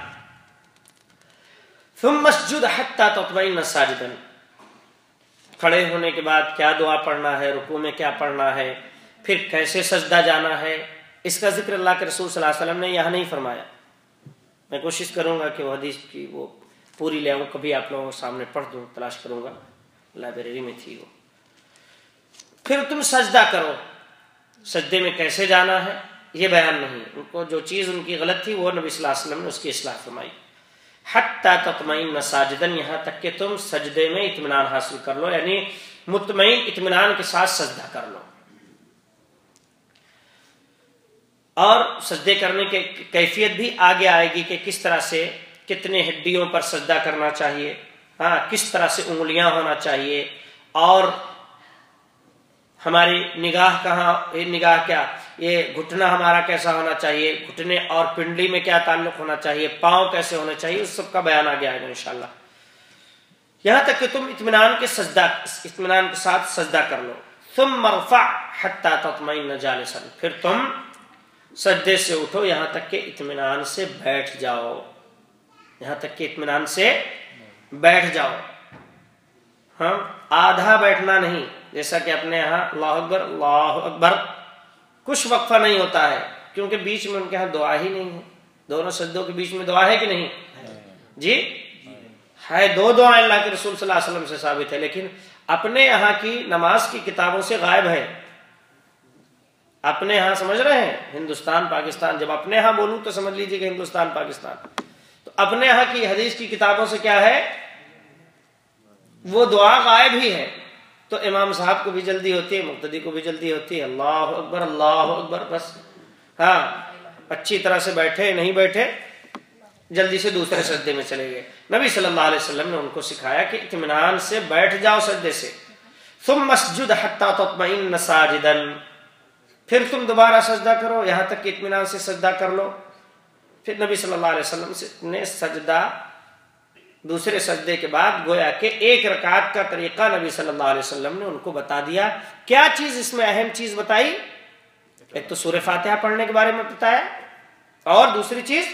तुम मस्जुद हत्ता तत्मइन्न साजिदन, खड़े होने के बाद क्या दुआ पढ़ना है, रुकू में क्या पढ़ना है, फिर कैसे सजदा जाना है, इसका जिक्र अल्लाह के रसूल सल्लल्लाहु अलैहि वसल्लम ने यहाँ नहीं फरमाया। मैं कोशिश करूंगा कि वो हदीस की वो पूरी ले आऊँ, कभी आप लोगों के सामने पढ़ दूँ, तलाश करूंगा, लाइब्रेरी में थी वो। फिर तुम सजदा करो, सजदे में कैसे जाना है ये बयान नहीं। उनको जो चीज़ उनकी गलत थी वो नबी सल्लल्लाहु अलैहि वसल्लम ने उसकी इस्लाह फरमाई। हत्ता तत्मइन्न साजिदन, यहाँ तक कि तुम सजदे में इत्मीनान हासिल कर लो, यानी मुतमईन इत्मीनान के साथ सजदा कर लो। और सजदे करने के कैफियत भी आगे आएगी कि किस तरह से, कितने हड्डियों पर सजदा करना चाहिए, किस तरह से उंगलियां होना चाहिए, और हमारी निगाह कहाँ, निगाह क्या, ये घुटना हमारा कैसा होना चाहिए, घुटने और पिंडली में क्या ताल्लुक होना चाहिए, पांव कैसे होने चाहिए, उस सब का बयान आ गया इंशाल्लाह। यहां तक कि तुम इत्मीनान के साथ सजदा कर लो। तुम मरफा हत्ता तत्मइन्न जालिसन, फिर तुम सजदे से उठो यहां तक कि इत्मीनान से बैठ जाओ, यहां तक कि इत्मीनान से बैठ जाओ। आधा बैठना नहीं, جیسا کہ اپنے یہاں اللہ اکبر کچھ وقفہ نہیں ہوتا ہے، کیونکہ بیچ میں ان کے یہاں دعا ہی نہیں ہے. دونوں سجدوں کے بیچ میں دعا ہے کہ نہیں؟ جی ہے. 2 دعائیں اللہ کے رسول صلی اللہ علیہ وسلم سے ثابت ہے، لیکن اپنے یہاں کی نماز کی کتابوں سے غائب ہے. اپنے ہاں سمجھ رہے ہیں، ہندوستان پاکستان، جب اپنے ہاں بولوں تو سمجھ لیجیے کہ ہندوستان پاکستان، تو اپنے ہاں کی حدیث کی کتابوں سے کیا ہے، وہ دعا غائب ہی ہے. تو امام صاحب کو بھی جلدی ہوتی ہے، مقتدی کو بھی جلدی ہوتی ہے، اللہ اکبر بس. ہاں اچھی طرح سے بیٹھے نہیں بیٹھے، جلدی سے دوسرے سجدے میں چلے گئے. نبی صلی اللہ علیہ وسلم نے ان کو سکھایا کہ اطمینان سے بیٹھ جاؤ سجدے سے. ثم مسجد حتی تطمئن ساجدا، پھر تم دوبارہ سجدہ کرو یہاں تک کہ اطمینان سے سجدہ کر لو. پھر نبی صلی اللہ علیہ وسلم نے سجدہ دوسرے سجدے کے بعد گویا کہ 1 رکعت کا طریقہ نبی صلی اللہ علیہ وسلم نے ان کو بتا دیا. کیا چیز اس میں اہم چیز بتائی؟ ایک تو سورہ فاتحہ پڑھنے کے بارے میں بتایا، اور دوسری چیز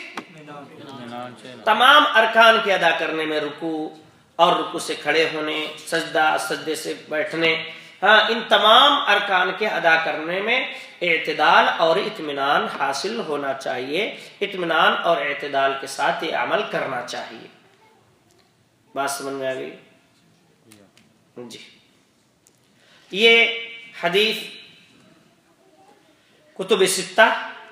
تمام ارکان کے ادا کرنے میں، رکوع اور رکوع سے کھڑے ہونے، سجدہ، سجدے سے بیٹھنے، ہاں ان تمام ارکان کے ادا کرنے میں اعتدال اور اطمینان حاصل ہونا چاہیے. اطمینان اور اعتدال کے ساتھ یہ عمل کرنا چاہیے. بات سمجھ میں آ گئی؟ جی. یہ حدیث کتب 6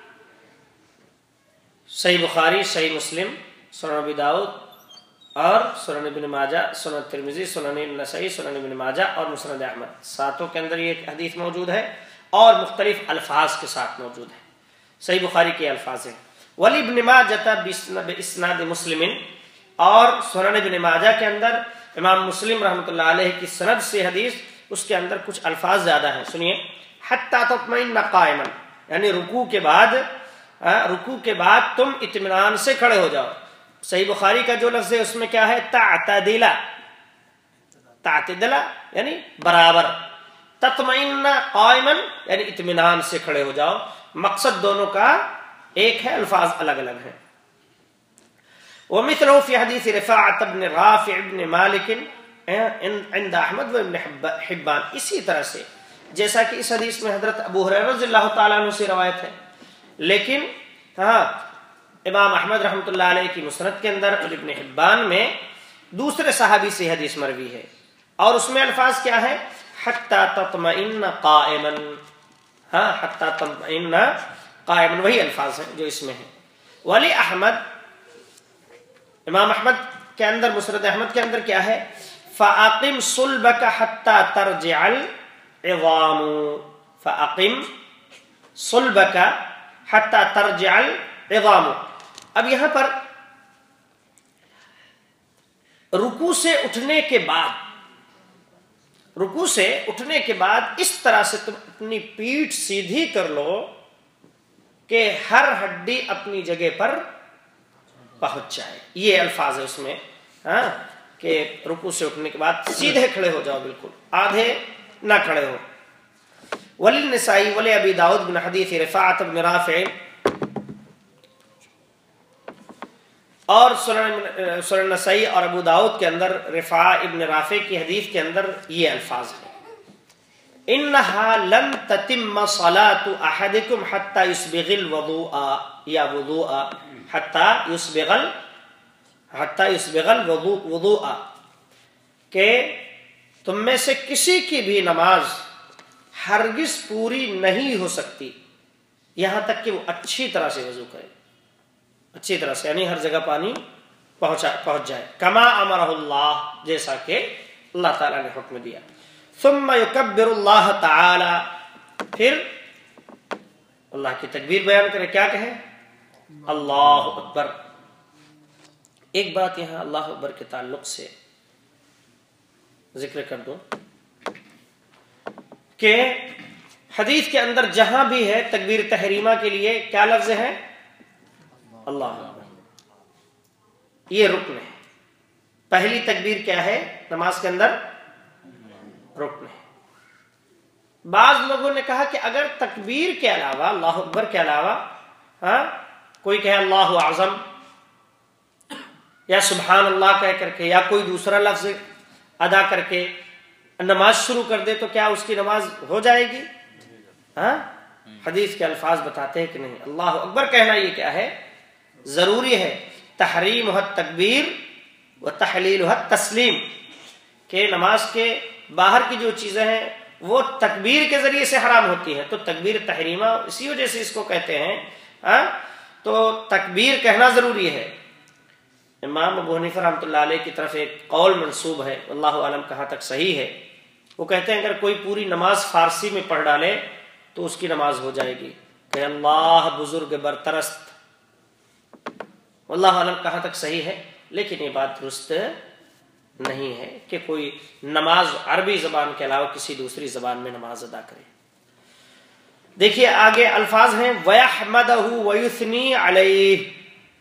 صحیح بخاری، صحیح مسلم، سنن ابی داؤد اور سنن ابن ماجہ، سنن ترمذی، سنن نسائی، سنن ابن ماجہ اور مسند احمد، 7 کے اندر یہ حدیث موجود ہے اور مختلف الفاظ کے ساتھ موجود ہے. صحیح بخاری کے الفاظ ہیں ولی ابن ماجہ باسناد مسلم، اور سنن ابن ماجہ کے اندر امام مسلم رحمۃ اللہ علیہ کی سند سے حدیث، اس کے اندر کچھ الفاظ زیادہ ہیں. سنیے، حتی تطمئن قائما، یعنی رکوع کے بعد تم اطمینان سے کھڑے ہو جاؤ. صحیح بخاری کا جو لفظ ہے اس میں کیا ہے؟ تعتدلا یعنی برابر، تطمئن قائما یعنی اطمینان سے کھڑے ہو جاؤ. مقصد دونوں کا ایک ہے، الفاظ الگ الگ ہیں. ومثله في حديث رفاعة بن رافع بن مالك عند احمد و ابن حبان، اسی طرح سے جیسا کہ اس حدیث میں حضرت ابو ہریرہ رضی اللہ تعالیٰ عنہ سے روایت ہے، لیکن ہاں امام احمد رحمۃ اللہ علیہ کی مسند کے اندر اور ابن حبان میں دوسرے صحابی سے حدیث مروی ہے، اور اس میں الفاظ کیا ہے؟ حتی تطمئن قائما. ہاں حتی تطمئن قائما، وہی الفاظ ہیں جو اس میں ہیں. ولی احمد، امام احمد کے اندر، مسند احمد کے اندر کیا ہے؟ فَأَقِمْ صُلْبَكَ حَتَّى تَرْجِعَ الْعِظَامُ، فَأَقِمْ صُلْبَكَ حَتَّى تَرْجِعَ الْعِظَامُ. اب یہاں پر رکوع سے اٹھنے کے بعد اس طرح سے تم اپنی پیٹھ سیدھی کر لو کہ ہر ہڈی اپنی جگہ پر پہنچ جائے. یہ الفاظ ہے اس میں، ہاں کہ رکوع سے اٹھنے کے بعد سیدھے کھڑے ہو جاؤ، بالکل آدھے نہ کھڑے ہو. وللنسائی ولی ابی داؤد من حدیث رفاعة بن رافع، اور سنن نسائی اور ابو داؤد کے اندر رفاع ابن رافع کی حدیث کے اندر یہ الفاظ ہیں: انہا لن تتم صلاة احدکم حتی یسبغ الوضوء، یا وضوء حتی یسبغ الوضوء، کہ تم میں سے کسی کی بھی نماز ہرگز پوری نہیں ہو سکتی یہاں تک کہ وہ اچھی طرح سے وضو کرے. اچھی طرح سے یعنی ہر جگہ پانی پہنچ جائے. کما امرہ اللہ، جیسا کہ اللہ تعالیٰ نے حکم دیا. ثم یکبر اللہ تعالی، پھر اللہ کی تکبیر بیان کرے. کیا کہے؟ اللہ اکبر. ایک بات یہاں اللہ اکبر کے تعلق سے ذکر کر دوں کہ حدیث کے اندر جہاں بھی ہے تکبیر تحریمہ کے لیے کیا لفظ ہے؟ اللہ اکبر. یہ رکن ہے. پہلی تکبیر کیا ہے نماز کے اندر؟ رکن ہے. بعض لوگوں نے کہا کہ اگر تکبیر کے علاوہ، اللہ اکبر کے علاوہ، ہاں کوئی کہے اللہ اعظم یا سبحان اللہ کہہ کر کے، یا کوئی دوسرا لفظ ادا کر کے نماز شروع کر دے تو کیا اس کی نماز ہو جائے گی؟ ہاں، حدیث کے الفاظ بتاتے ہیں کہ نہیں. اللہ اکبر کہنا یہ کیا ہے؟ ضروری ہے. تحریم التکبیر و تحلیل التسلیم، کہ نماز کے باہر کی جو چیزیں ہیں وہ تکبیر کے ذریعے سے حرام ہوتی ہیں. تو تکبیر تحریمہ اسی وجہ سے اس کو کہتے ہیں. تو تکبیر کہنا ضروری ہے. امام ابو حنیفہ رحمۃ اللہ علیہ کی طرف ایک قول منسوب ہے، اللہ عالم کہاں تک صحیح ہے. وہ کہتے ہیں اگر کوئی پوری نماز فارسی میں پڑھ ڈالے تو اس کی نماز ہو جائے گی، کہ اللہ بزرگ برترست. اللہ عالم کہاں تک صحیح ہے، لیکن یہ بات درست نہیں ہے کہ کوئی نماز عربی زبان کے علاوہ کسی دوسری زبان میں نماز ادا کرے. دیکھیے آگے الفاظ ہیں وَيَحْمَدَهُ وَيُثْنِي عَلَيْهِ.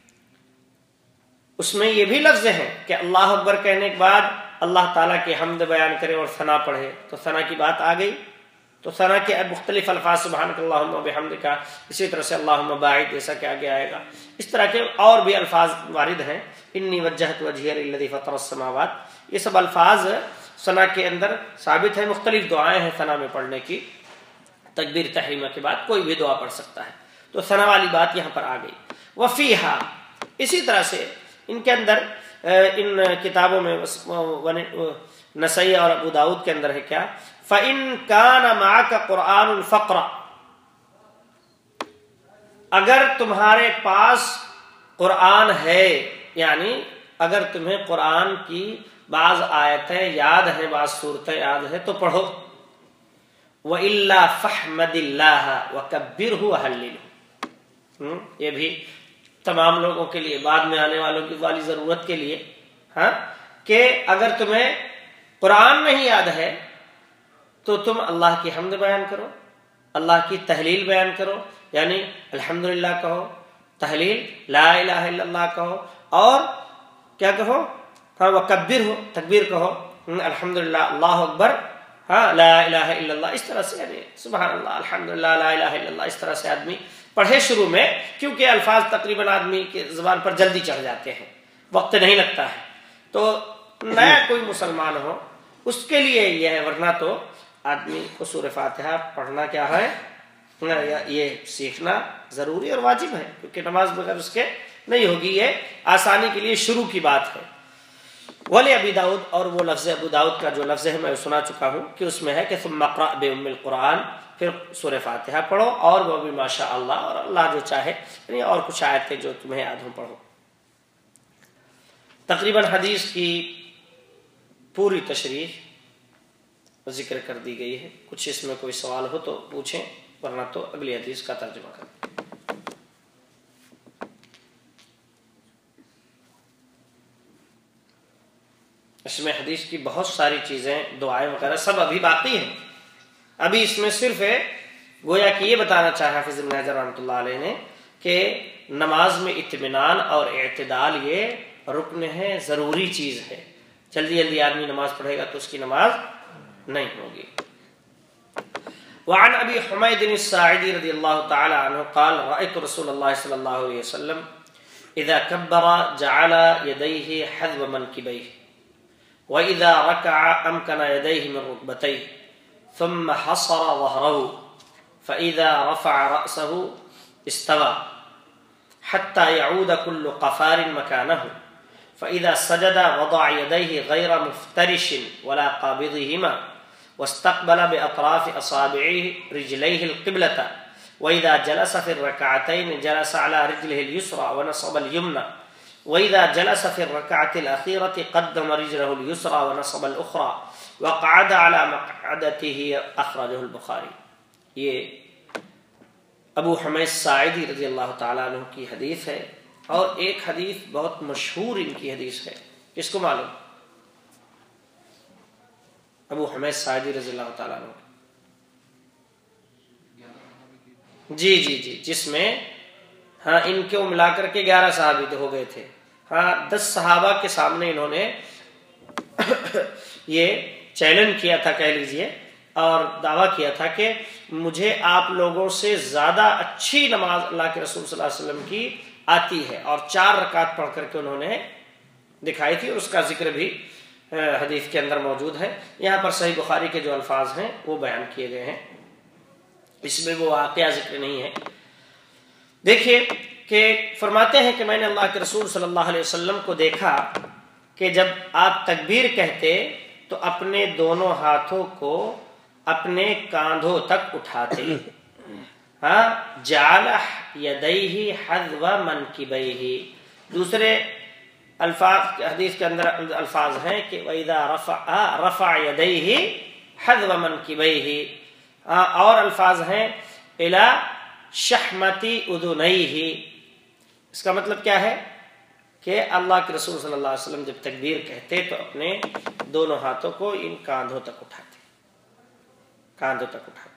اس میں یہ بھی لفظ ہیں کہ اللہ اکبر کہنے کے بعد اللہ تعالیٰ کی حمد بیان کرے اور ثنا پڑھے، تو ثنا کی بات آ گئی. تو ثنا کے مختلف الفاظ سبحانک اللہم و بحمدک، اسی طرح سے اللہم باعث جیسا کہ آگے آئے گا. اس طرح کے اور بھی الفاظ وارد ہیں. انی وجہت وجہی للذی فطر السماوات، یہ سب الفاظ ثنا کے اندر ثابت ہیں. مختلف دعائیں ہیں ثنا میں پڑھنے کی. تکبیر تحریمہ کے بعد کوئی بھی دعا پڑھ سکتا ہے. تو ثنا والی بات یہاں پر آ گئی. وفیہا، اسی طرح سے ان کے اندر ان کتابوں میں نسائی اور ابو داؤد کے اندر ہے کیا، فَإِن كَانَ مَعَكَ قُرْآنٌ فَقْرَأْ، اگر تمہارے پاس قرآن ہے، یعنی اگر تمہیں قرآن کی بعض آیتیں یاد ہیں، بعض صورتیں یاد ہیں تو پڑھو. وَإِلَّا فَحْمَدِ اللَّهَ وَكَبِّرْهُ وَهَلِّلْهُ. یہ بھی تمام لوگوں کے لیے، بعد میں آنے والوں کی والی ضرورت کے لیے، کہ اگر تمہیں قرآن نہیں یاد ہے تو تم اللہ کی حمد بیان کرو، اللہ کی تحلیل بیان کرو، یعنی الحمدللہ کہو، تحلیل لا الہ الا اللہ کہو، اور کیا کہو، وکبر ہو، تکبیر کہو، الحمدللہ، اللہ اکبر، لا الہ الا اللہ. اس طرح سے یعنی سبحان اللہ، الحمدللہ، لا الہ الا اللہ، اس طرح سے آدمی پڑھے شروع میں، کیونکہ الفاظ تقریباً آدمی کے زبان پر جلدی چڑھ جاتے ہیں، وقت نہیں لگتا ہے. تو نیا کوئی مسلمان ہو اس کے لیے یہ ہے، ورنہ تو آدمی کو سورہ فاتحہ پڑھنا کیا ہے، یہ سیکھنا ضروری اور واجب ہے، کیونکہ نماز بغیر اس کے نہیں ہوگی. یہ آسانی کے لیے شروع کی بات ہے. ولی ابی داؤد، اور وہ لفظ ابو داؤد کا جو لفظ ہے میں سنا چکا ہوں کہ اس میں ہے کہ ثم اقرأ بأم القرآن، پھر سورہ فاتحہ پڑھو، اور وہ بھی ماشاء اللہ، اور اللہ جو چاہے، یعنی اور کچھ آیتیں جو تمہیں یاد ہوں پڑھو. تقریباً حدیث کی پوری تشریح ذکر کر دی گئی ہے. کچھ اس میں کوئی سوال ہو تو پوچھیں، ورنہ تو اگلی حدیث کا ترجمہ کریں. اس میں حدیث کی بہت ساری چیزیں، دعائیں وغیرہ سب ابھی باقی ہیں. ابھی اس میں صرف ہے گویا کہ یہ بتانا چاہا حافظ ابن حجر رحمۃ اللہ علیہ نے کہ نماز میں اطمینان اور اعتدال یہ رکن ہے، ضروری چیز ہے. جلدی جلدی آدمی نماز پڑھے گا تو اس کی نماز نہیں ہوگی. وعن ابی حمید الساعدی رضی اللہ تعالی عنہ قال رأيت رسول اللہ صلی اللہ علیہ وسلم اذا كبر جعل يديه حذو منكبيه واذا ركع امكن يديه من ركبتيه ثم حصر ظهره فاذا رفع رأسه استوى حتى يعود كل قفار مكانه فإذا سجد وضع يديه غير مفترش ولا قابضهما واستقبل بأطراف أصابعه رجليه القبلة وإذا جلس في الركعتين جلس على رجله اليسرى ونصب اليمنى وإذا جلس في الركعة الأخيرة قدم رجله اليسرى ونصب الأخرى وقعد على مقعدته أخرجه البخاري. یہ ابو حمید ساعدی رضی اللہ تعالیٰ عنہ کی حدیث ہے. اور ایک حدیث بہت مشہور ان کی حدیث ہے، کس کو معلوم؟ ابو حمید ساعدی رضی اللہ تعالیٰ عنہ. جی جس میں ان کو ملا کر کے 11 صحابی ہو گئے تھے. 10 صحابہ کے سامنے انہوں نے یہ چیلنج کیا تھا کہہ لیجئے، اور دعویٰ کیا تھا کہ مجھے آپ لوگوں سے زیادہ اچھی نماز اللہ کے رسول صلی اللہ علیہ وسلم کی آتی ہے، اور 4 رکعت پڑھ کر کے انہوں نے دکھائی تھی. اور اس کا ذکر بھی حدیث کے اندر موجود ہے. یہاں پر صحیح بخاری کے جو الفاظ ہیں وہ بیان کیے گئے ہیں, اس میں وہ واقعہ ذکر نہیں ہے. دیکھیے کہ فرماتے ہیں کہ میں نے اللہ کے رسول صلی اللہ علیہ وسلم کو دیکھا کہ جب آپ تکبیر کہتے تو اپنے دونوں ہاتھوں کو اپنے کاندھوں تک اٹھاتے. جعل یدیہ حذو منکبیہ. دوسرے الفاظ حدیث کے اندر الفاظ ہیں کہ وَإِذَا رفع یدیہ حذو منکبیہ. اور الفاظ ہیں إِلَى شحمتی اذنیہ. اس کا مطلب کیا ہے کہ اللہ کے رسول صلی اللہ علیہ وسلم جب تکبیر کہتے تو اپنے دونوں ہاتھوں کو ان کاندھوں تک اٹھاتے, کاندھوں تک اٹھاتے.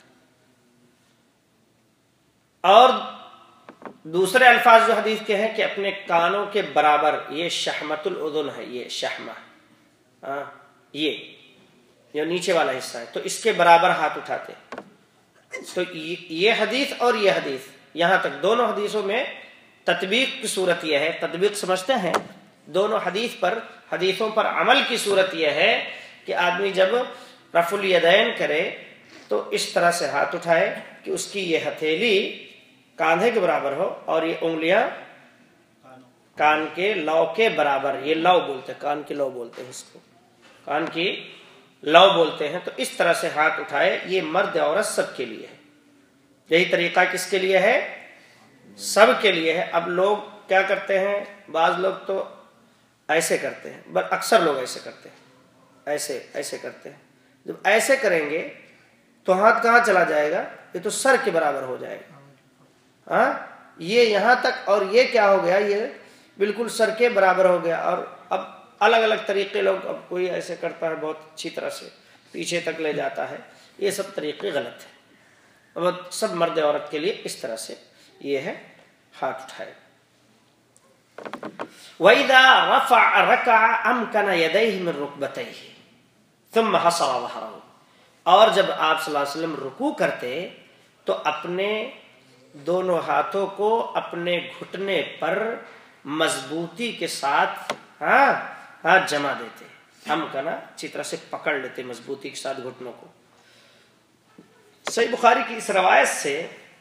اور دوسرے الفاظ جو حدیث کے ہیں کہ اپنے کانوں کے برابر, یہ شحمت الاذن ہے, یہ شحمہ یہ نیچے والا حصہ ہے, تو اس کے برابر ہاتھ اٹھاتے. تو یہ حدیث اور یہ حدیث, یہاں تک دونوں حدیثوں میں تطبیق کی صورت یہ ہے, تطبیق سمجھتے ہیں, دونوں حدیثوں پر عمل کی صورت یہ ہے کہ آدمی جب رفع الیدین کرے تو اس طرح سے ہاتھ اٹھائے کہ اس کی یہ ہتھیلی کاندھے کے برابر ہو اور یہ انگلیاں کان کے لو کے برابر. یہ لو بولتے ہیں, کان کی لو بولتے ہیں اس کو, کان کی لو بولتے ہیں. تو اس طرح سے ہاتھ اٹھائے. یہ مرد عورت سب کے لیے ہے. یہی طریقہ کس کے لیے ہے؟ سب کے لیے ہے. اب لوگ کیا کرتے ہیں, بعض لوگ تو ایسے کرتے ہیں, بس اکثر لوگ ایسے کرتے ہیں, ایسے کرتے ہیں. جب ایسے کریں گے تو ہاتھ کہاں چلا جائے گا؟ یہ تو سر کے برابر ہو جائے گا. یہ یہاں تک, اور یہ کیا ہو گیا, یہ بالکل سر کے برابر ہو گیا. اور اب الگ الگ طریقے لوگ, اب کوئی ایسے کرتا ہے بہت اچھی طرح سے پیچھے تک لے جاتا ہے. یہ سب طریقے غلط ہیں. اب سب مرد عورت کے لیے اس طرح سے یہ ہے, ہاتھ اٹھائے. وَإِذَا رَكَعَ أَمْكَنَ يَدَيْهِ مِنْ رُكْبَتَيْهِ ثُمَّ حَصَرَ ظَهْرَهُ. اور جب آپ صلی اللہ علیہ وسلم رکوع کرتے تو اپنے دونوں ہاتھوں کو اپنے گھٹنے پر مضبوطی کے ساتھ جمع دیتے. ہم کنا اچھی طرح سے پکڑ لیتے مضبوطی کے ساتھ گھٹنوں کو. صحیح بخاری کی اس روایت سے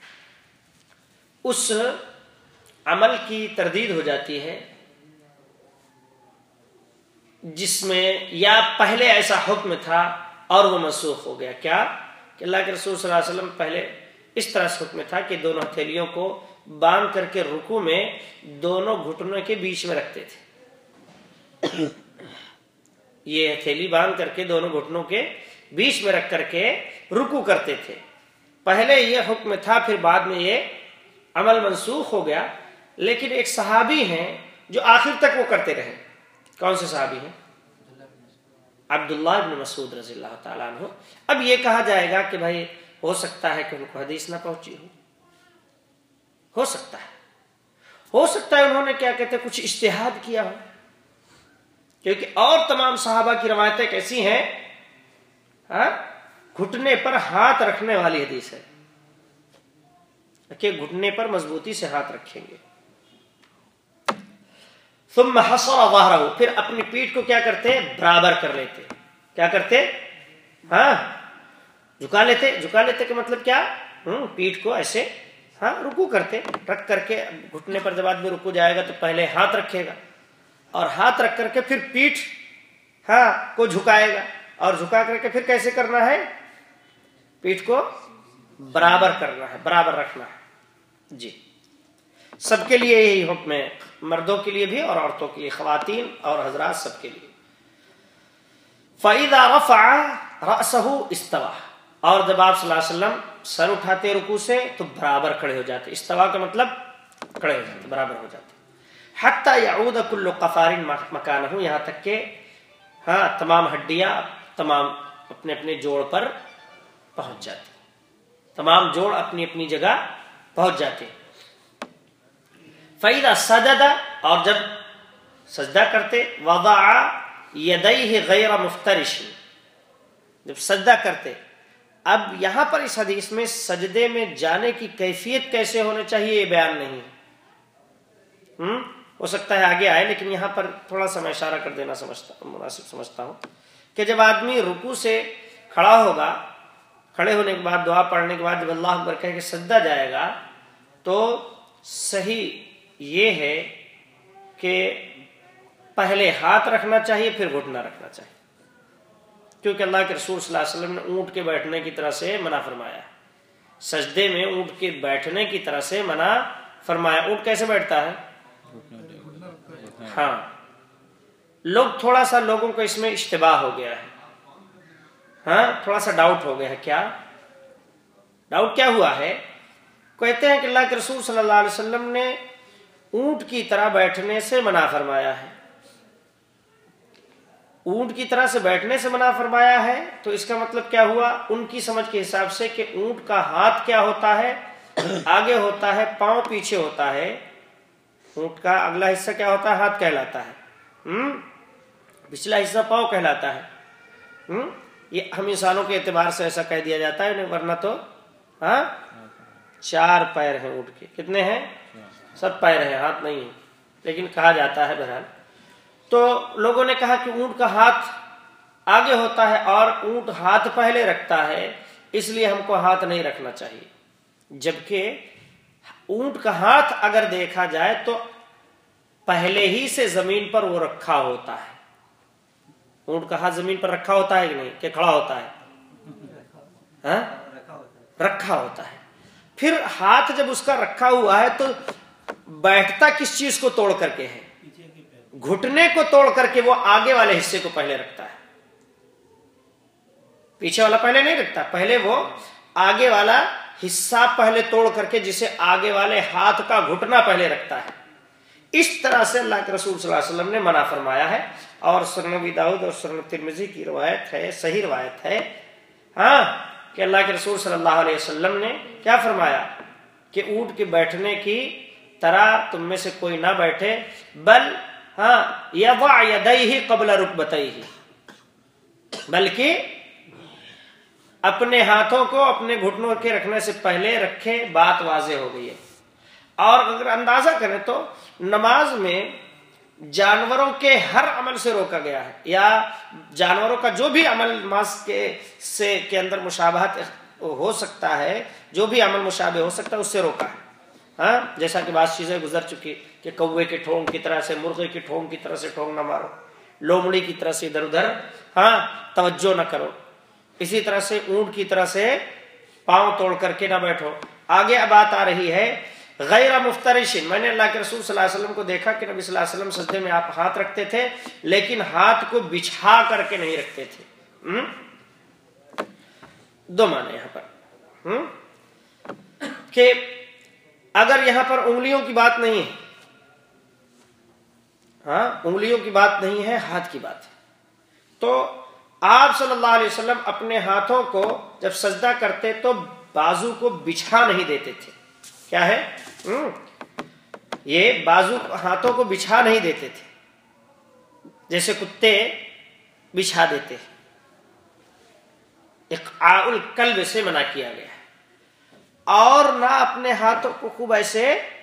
اس عمل کی تردید ہو جاتی ہے جس میں یا پہلے ایسا حکم تھا اور وہ منسوخ ہو گیا. کیا کہ اللہ کے رسول صلی اللہ علیہ وسلم پہلے اس طرح سے حکم تھا کہ دونوں ہتھیلیوں کو باندھ کر کے رکوع میں دونوں گھٹنوں کے بیچ میں رکھتے تھے. یہ ہتھیلی باندھ کر کے دونوں گھٹنوں کے بیچ میں رکھ کر کے رکوع کرتے تھے. پہلے یہ حکم تھا, پھر بعد میں یہ عمل منسوخ ہو گیا. لیکن ایک صحابی ہیں جو آخر تک وہ کرتے رہے. کون سے صحابی ہیں؟ عبداللہ ابن مسعود رضی اللہ تعالیٰ عنہ. اب یہ کہا جائے گا کہ بھائی ہو سکتا ہے کہ ان کو حدیث نہ پہنچی ہو سکتا ہے انہوں نے کیا کہتے ہیں کچھ اجتہاد کیا ہو, کیونکہ اور تمام صحابہ کی روایتیں کیسی ہیں, گھٹنے پر ہاتھ رکھنے والی حدیث ہے کہ گھٹنے پر مضبوطی سے ہاتھ رکھیں گے. ثم حصر ظہرہ, پھر اپنی پیٹھ کو کیا کرتے, برابر کر لیتے. کیا کرتے, جھکا لیتے کہ مطلب کیا, پیٹھ کو ایسے رکوع کرتے, رکھ کر کے گھٹنے پر جب آدمی رکوع جائے گا تو پہلے ہاتھ رکھے گا اور ہاتھ رکھ کر کے پھر پیٹھ کو جھکائے گا, اور جھکا کر کے پھر کیسے کرنا ہے, پیٹھ کو برابر کرنا ہے, برابر رکھنا ہے. جی سب کے لیے یہی حکم ہے, مردوں کے لیے بھی اور عورتوں کے لیے, خواتین اور حضرات سب کے لیے. فَإِذَا رَفَعَ رَأْسَهُ اسْتَوَى, اور جب آپ صلی اللہ علیہ وسلم سر اٹھاتے رکوع سے تو برابر کھڑے ہو جاتے. استوا کا مطلب کھڑے ہو جاتے, برابر ہو جاتے. حَتَّى يَعُودَ كُلُّ قَفَارٍ مَكَانَهُ, یہاں تک کہ تمام ہڈیاں تمام اپنے اپنے جوڑ پر پہنچ جاتی, تمام جوڑ اپنی اپنی جگہ پہنچ جاتے. فَإِذَا سَجَدَ, اور جب سجدہ کرتے, وَضَعَ يَدَيْهِ غَيْرَ مُفْتَرِشٍ, جب سجدہ کرتے. اب یہاں پر اس حدیث میں سجدے میں جانے کی کیفیت کیسے ہونے چاہیے یہ بیان نہیں. ہو سکتا ہے آگے آئے، لیکن یہاں پر تھوڑا سا میں اشارہ کر دینا مناسب سمجھتا ہوں کہ جب آدمی رکوع سے کھڑا ہوگا، کھڑے ہونے کے بعد دعا پڑھنے کے بعد جب اللہ اکبر کہہ کے سجدہ جائے گا تو صحیح یہ ہے کہ پہلے ہاتھ رکھنا چاہیے پھر گھٹنا رکھنا چاہیے، کیونکہ اللہ کے رسول صلی اللہ علیہ وسلم نے اونٹ کے بیٹھنے کی طرح سے منع فرمایا ہے، سجدے میں اونٹ کے بیٹھنے کی طرح سے منع فرمایا۔ اونٹ کیسے بیٹھتا ہے؟ ہاں، تھوڑا سا لوگوں کو اس میں اشتباہ ہو گیا ہے، ہاں تھوڑا سا ڈاؤٹ ہو گیا ہے۔ کیا ڈاؤٹ کیا ہوا ہے؟ کہتے ہیں کہ اللہ کے رسول صلی اللہ علیہ وسلم نے اونٹ کی طرح بیٹھنے سے منع فرمایا ہے۔ اونٹ کی طرح سے بیٹھنے سے منع فرمایا ہے تو اس کا مطلب کیا ہوا؟ ان کی سمجھ کے حساب سے کہ اونٹ کا ہاتھ کیا ہوتا ہے؟ آگے ہوتا ہے، پاؤں پیچھے ہوتا ہے۔ اونٹ کا اگلا حصہ کیا ہوتا ہے؟ ہاتھ کہلاتا ہے، پچھلا حصہ پاؤں کہلاتا ہے۔ یہ ہم انسانوں کے اعتبار سے ایسا کہہ دیا جاتا ہے، ورنہ تو ہاں 4 پیر ہیں اونٹ کے۔ کتنے ہیں؟ سب پیر ہیں، ہاتھ نہیں ہے، لیکن کہا جاتا ہے بہرحال۔ تو لوگوں نے کہا کہ اونٹ کا ہاتھ آگے ہوتا ہے اور اونٹ ہاتھ پہلے رکھتا ہے، اس لیے ہم کو ہاتھ نہیں رکھنا چاہیے، جبکہ اونٹ کا ہاتھ اگر دیکھا جائے تو پہلے ہی سے زمین پر وہ رکھا ہوتا ہے۔ اونٹ کا ہاتھ زمین پر رکھا ہوتا ہے کہ نہیں، کہ کھڑا ہوتا ہے؟ رکھا ہوتا ہے۔ پھر ہاتھ جب اس کا رکھا ہوا ہے تو بیٹھتا کس چیز کو توڑ کر کے ہے؟ گھٹنے کو توڑ کر کے وہ آگے والے حصے کو پہلے رکھتا ہے، پیچھے والا پہلے نہیں رکھتا، پہلے وہ آگے والا حصہ پہلے توڑ کر کے جسے آگے والے ہاتھ کا گھٹنا پہلے رکھتا ہے۔ اس طرح سے اللہ کے رسول صلی اللہ علیہ وسلم نے منع فرمایا ہے، اور سنن ابی داؤد اور سنن ترمذی کی روایت ہے، صحیح روایت ہے، ہاں کہ اللہ کے رسول صلی اللہ علیہ وسلم نے کیا فرمایا کہ اونٹ کے بیٹھنے کی طرح تم میں سے کوئی نہ بیٹھے، بل یضع یدیہ قبل رکبتیہ، بلکہ اپنے ہاتھوں کو اپنے گھٹنوں کے رکھنے سے پہلے رکھے۔ بات واضح ہو گئی ہے۔ اور اگر اندازہ کریں تو نماز میں جانوروں کے ہر عمل سے روکا گیا ہے، یا جانوروں کا جو بھی عمل نماز کے اندر مشابہت ہو سکتا ہے، جو بھی عمل مشابہ ہو سکتا ہے اس سے روکا ہے۔ ہاں جیسا کہ بعض چیزیں گزر چکی کہ کوے کے ٹھونگ کی طرح سے، مرغے کے ٹھونگ کی طرح سے ٹھونگ نہ مارو، لومڑی کی طرح سے ادھر ادھر توجہ نہ کرو، اسی طرح سے اونٹ کی طرح سے پاؤں توڑ کر کے نہ بیٹھو۔ آگے اب بات آ رہی ہے غیر مفترشن۔ میں نے اللہ کے رسول صلی اللہ علیہ وسلم کو دیکھا کہ نبی صلی اللہ علیہ وسلم سجدے میں آپ ہاتھ رکھتے تھے، لیکن ہاتھ کو بچھا کر کے نہیں رکھتے تھے۔ دو معنی یہاں پر کہ اگر یہاں پر انگلیوں کی بات نہیں ہے، انگلیوں کی بات نہیں ہے، ہاتھ کی بات ہے، تو آپ صلی اللہ علیہ وسلم اپنے ہاتھوں کو جب سجدہ کرتے تو بازو کو بچھا نہیں دیتے تھے۔ کیا ہے؟ یہ بازو ہاتھوں کو بچھا نہیں دیتے تھے، جیسے کتے بچھا دیتے ہیں۔ اقعاء الکلب سے منع کیا گیا ہے۔ اور نہ اپنے ہاتھوں کو خوب ایسے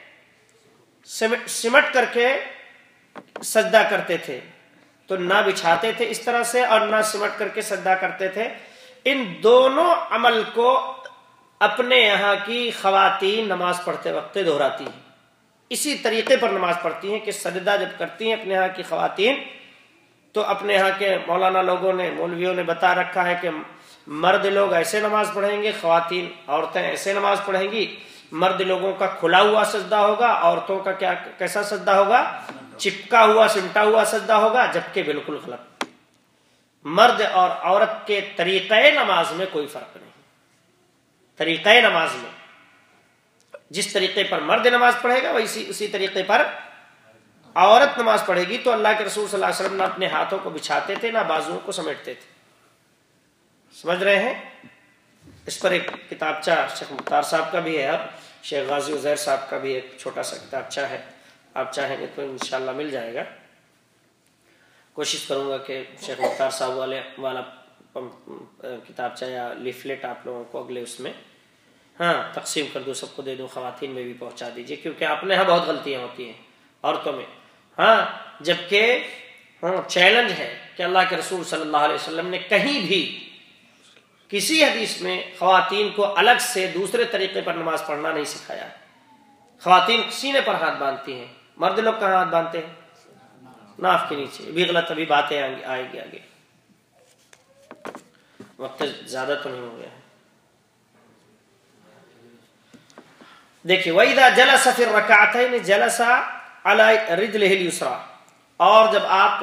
سمٹ کر کے سجدہ کرتے تھے، تو نہ بچھاتے تھے اس طرح سے اور نہ سمٹ کر کے سجدہ کرتے تھے۔ ان دونوں عمل کو اپنے یہاں کی خواتین نماز پڑھتے وقت دہراتی ہیں، اسی طریقے پر نماز پڑھتی ہیں کہ سجدہ جب کرتی ہیں اپنے یہاں کی خواتین تو اپنے یہاں کے مولانا لوگوں نے، مولویوں نے بتا رکھا ہے کہ مرد لوگ ایسے نماز پڑھیں گے، خواتین عورتیں ایسے نماز پڑھیں گی۔ مرد لوگوں کا کھلا ہوا سجدہ ہوگا، عورتوں کا کیسا سجدہ ہوگا؟ چپکا ہوا سمٹا ہوا سجدہ ہوگا، جبکہ بالکل غلط۔ مرد اور عورت کے طریقہ نماز میں کوئی فرق نہیں۔ طریقہ نماز میں جس طریقے پر مرد نماز پڑھے گا اسی طریقے پر عورت نماز پڑھے گی۔ تو اللہ کے رسول صلی اللہ علیہ وسلم نہ اپنے ہاتھوں کو بچھاتے تھے نہ بازوؤں کو سمیٹتے تھے۔ سمجھ رہے ہیں؟ اس پر ایک کتابچہ شیخ مختار صاحب کا بھی ہے، اور شیخ غازی عزیر صاحب کا بھی ایک چھوٹا سا کتابچہ ہے، آپ چاہیں گے تو انشاءاللہ مل جائے گا۔ کوشش کروں گا کہ شیخ مختار صاحب والا کتابچہ یا لیفلیٹ آپ لوگوں کو اگلے اس میں تقسیم کر دوں، سب کو دے دوں، خواتین میں بھی پہنچا دیجیے، کیونکہ اپنے یہاں بہت غلطیاں ہوتی ہیں عورتوں میں۔ ہاں جبکہ چیلنج ہے کہ اللہ کے رسول صلی اللہ علیہ وسلم نے کہیں بھی کسی حدیث میں خواتین کو الگ سے دوسرے طریقے پر نماز پڑھنا نہیں سکھایا. خواتین سینے پر ہاتھ باندھتی ہیں، مرد لوگ کہاں ہاتھ باندھتے ہیں؟ ناف کے نیچے. بھی غلط ابھی باتیں آئے گی آگے. وقت زیادہ تو نہیں ہو گیا ہے. دیکھیے وَإِذَا جَلَسَ فِي الرَّكَعَتَيْنِ جَلَسَ عَلَى رِجْلِهِ الْيُسْرَى. اور جب آپ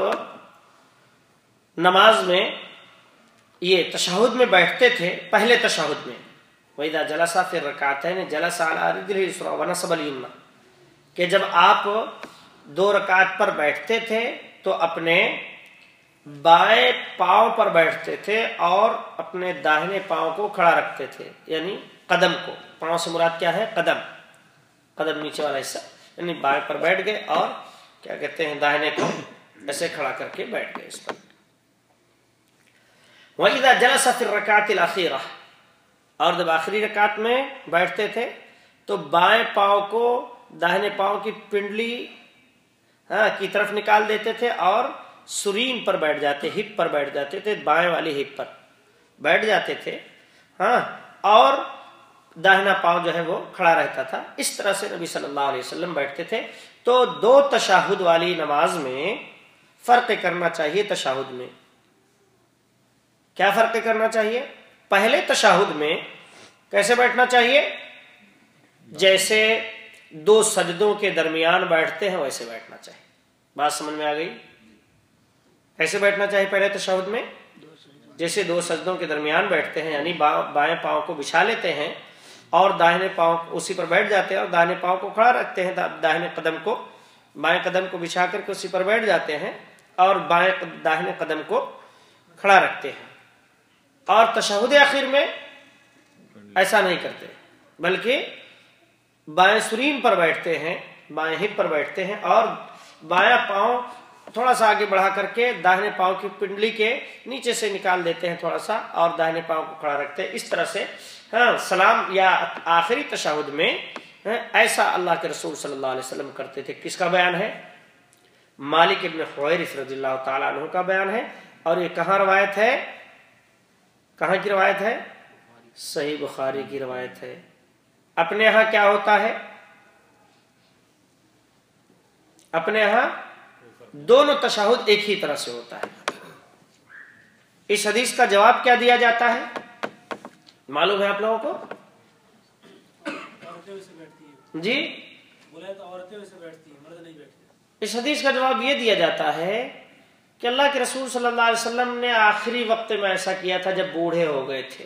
نماز میں یہ تشہد میں بیٹھتے تھے، پہلے تشہد میں وَإِذَا جَلَسَ فِي الرَّكَعَتَيْنِ جَلَسَ عَلَى رِجْلِهِ الْيُسْرَى وَنَصَبَ الْيُمْنَى. کہ جب آپ 2 رکعت پر بیٹھتے تھے تو اپنے بائیں پاؤں پر بیٹھتے تھے اور اپنے داہنے پاؤں کو کھڑا رکھتے تھے، یعنی قدم کو. پاؤں سے مراد کیا ہے؟ قدم. قدم نیچے والا حصہ، یعنی بائیں پر بیٹھ گئے اور کیا کہتے ہیں داہنے کو ایسے کھڑا کر کے بیٹھ گئے اس پر. وَإِذَا جَلَسَ فِي الرَّكَعَةِ الْأَخِيرَةِ. اور جب آخری رکعت میں بیٹھتے تھے تو بائیں پاؤں کو داہنے پاؤں کی پنڈلی کی طرف نکال دیتے تھے اور سرین پر بیٹھ جاتے، ہپ پر بیٹھ جاتے تھے، بائیں والی ہپ پر بیٹھ جاتے تھے اور داہنا پاؤں جو ہے وہ کھڑا رہتا تھا. اس طرح سے نبی صلی اللہ علیہ وسلم بیٹھتے تھے. تو 2 تشہد والی نماز میں فرق کرنا چاہیے. تشہد میں کیا فرق کرنا چاہیے؟ پہلے تشہد میں کیسے بیٹھنا چاہیے؟ جیسے 2 سجدوں کے درمیان بیٹھتے ہیں ویسے بیٹھنا چاہیے. بات سمجھ میں آ گئی؟ کیسے بیٹھنا چاہیے پہلے تشہد میں؟ جیسے 2 سجدوں کے درمیان بیٹھتے ہیں، یعنی بائیں پاؤں کو بچھا لیتے ہیں اور داہنے پاؤں اسی پر بیٹھ جاتے ہیں اور داہنے پاؤں کو کھڑا رکھتے ہیں. داہنے قدم کو بائیں قدم کو بچھا کر کے اسی پر بیٹھ جاتے ہیں اور داہنے قدم کو کھڑا رکھتے ہیں. اور تشہد اخیر میں ایسا نہیں کرتے، بلکہ بائیں سرین پر بیٹھتے ہیں، بائیں ہپ پر بیٹھتے ہیں اور بایاں پاؤں تھوڑا سا آگے بڑھا کر کے داہنے پاؤں کی پنڈلی کے نیچے سے نکال دیتے ہیں تھوڑا سا اور داہنے پاؤں کو کھڑا رکھتے ہیں. اس طرح سے سلام یا آخری تشہد میں ایسا اللہ کے رسول صلی اللہ علیہ وسلم کرتے تھے. کس کا بیان ہے؟ مالک ابن حویرث رضی اللہ تعالیٰ عنہ کا بیان ہے. اور یہ کہاں روایت ہے؟ کہاں کی روایت ہے؟ صحیح بخاری کی روایت ہے. اپنے ہاں کیا ہوتا ہے؟ اپنے ہاں دونوں تشہد ایک ہی طرح سے ہوتا ہے. اس حدیث کا جواب کیا دیا جاتا ہے معلوم ہے آپ لوگوں کو؟ جی اس حدیث کا جواب یہ دیا جاتا ہے کہ اللہ کے رسول صلی اللہ علیہ وسلم نے آخری وقت میں ایسا کیا تھا جب بوڑھے ہو گئے تھے.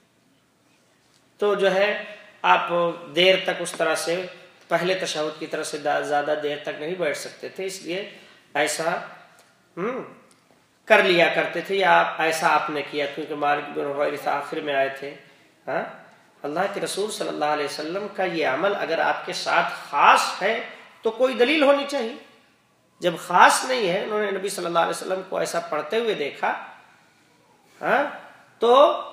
تو جو ہے آپ دیر تک اس طرح سے پہلے تشہد کی طرح سے زیادہ دیر تک نہیں بیٹھ سکتے تھے، اس لیے ایسا کر لیا کرتے تھے. یا ایسا آپ نے کیا کیونکہ مالک بن حویرث آخر میں آئے تھے. اللہ کے رسول صلی اللہ علیہ وسلم کا یہ عمل اگر آپ کے ساتھ خاص ہے تو کوئی دلیل ہونی چاہیے. جب خاص نہیں ہے، انہوں نے نبی صلی اللہ علیہ وسلم کو ایسا پڑھتے ہوئے دیکھا تو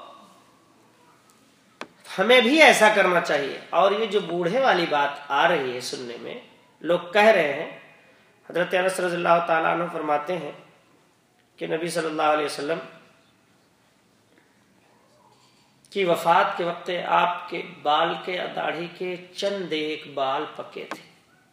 ہمیں بھی ایسا کرنا چاہیے. اور یہ جو بوڑھے والی بات آ رہی ہے سننے میں، لوگ کہہ رہے ہیں، حضرت انس رضی اللہ تعالیٰ عنہ فرماتے ہیں کہ نبی صلی اللہ علیہ وسلم کی وفات کے وقت آپ کے بال کے داڑھی کے چند ایک بال پکے تھے.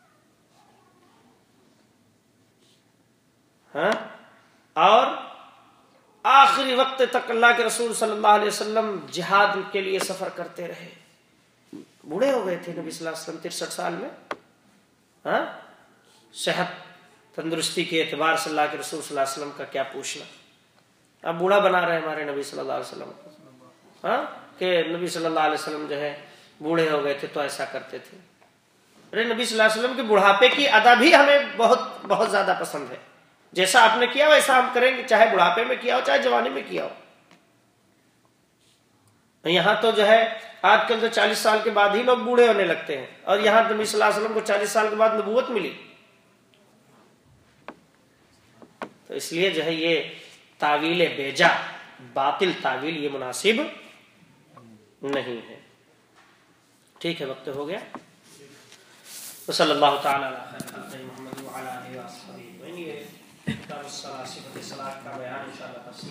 اور آخری وقت تک اللہ کے رسول صلی اللہ علیہ وسلم جہاد کے لیے سفر کرتے رہے. بوڑھے ہو گئے تھے نبی صلی اللہ علیہ وسلم 63 سال میں. صحت تندرستی کے اعتبار سے اللہ کے رسول صلی اللہ علیہ وسلم کا کیا پوچھنا. اب بوڑھا بنا رہے ہمارے نبی صلی اللہ علیہ وسلم کو کہ نبی صلی اللہ علیہ وسلم جو ہے بوڑھے ہو گئے تھے تو ایسا کرتے تھے. ارے نبی صلی اللہ علیہ وسلم کے بڑھاپے کی ادا بھی ہمیں بہت بہت زیادہ پسند ہے. جیسا آپ نے کیا ویسا ہم کریں گے، چاہے بڑھاپے میں کیا ہو چاہے جوانی میں کیا ہو. یہاں تو جو ہے آج کل تو 40 سال کے بعد ہی لوگ بوڑھے ہونے لگتے ہیں، اور یہاں نبی صلی اللہ علیہ وسلم کو 40 سال کے بعد نبوت ملی. تو اس لیے جو ہے یہ تعویل بیجا، باطل تعویل، یہ مناسب نہیں ہے. ٹھیک ہے، وقت ہو گیا. صلی اللہ تعالی علی محمد وعلی آلہ وصحبہ. الصلاۃ صفت صلاۃ کا بیان انشاءاللہ تفصیل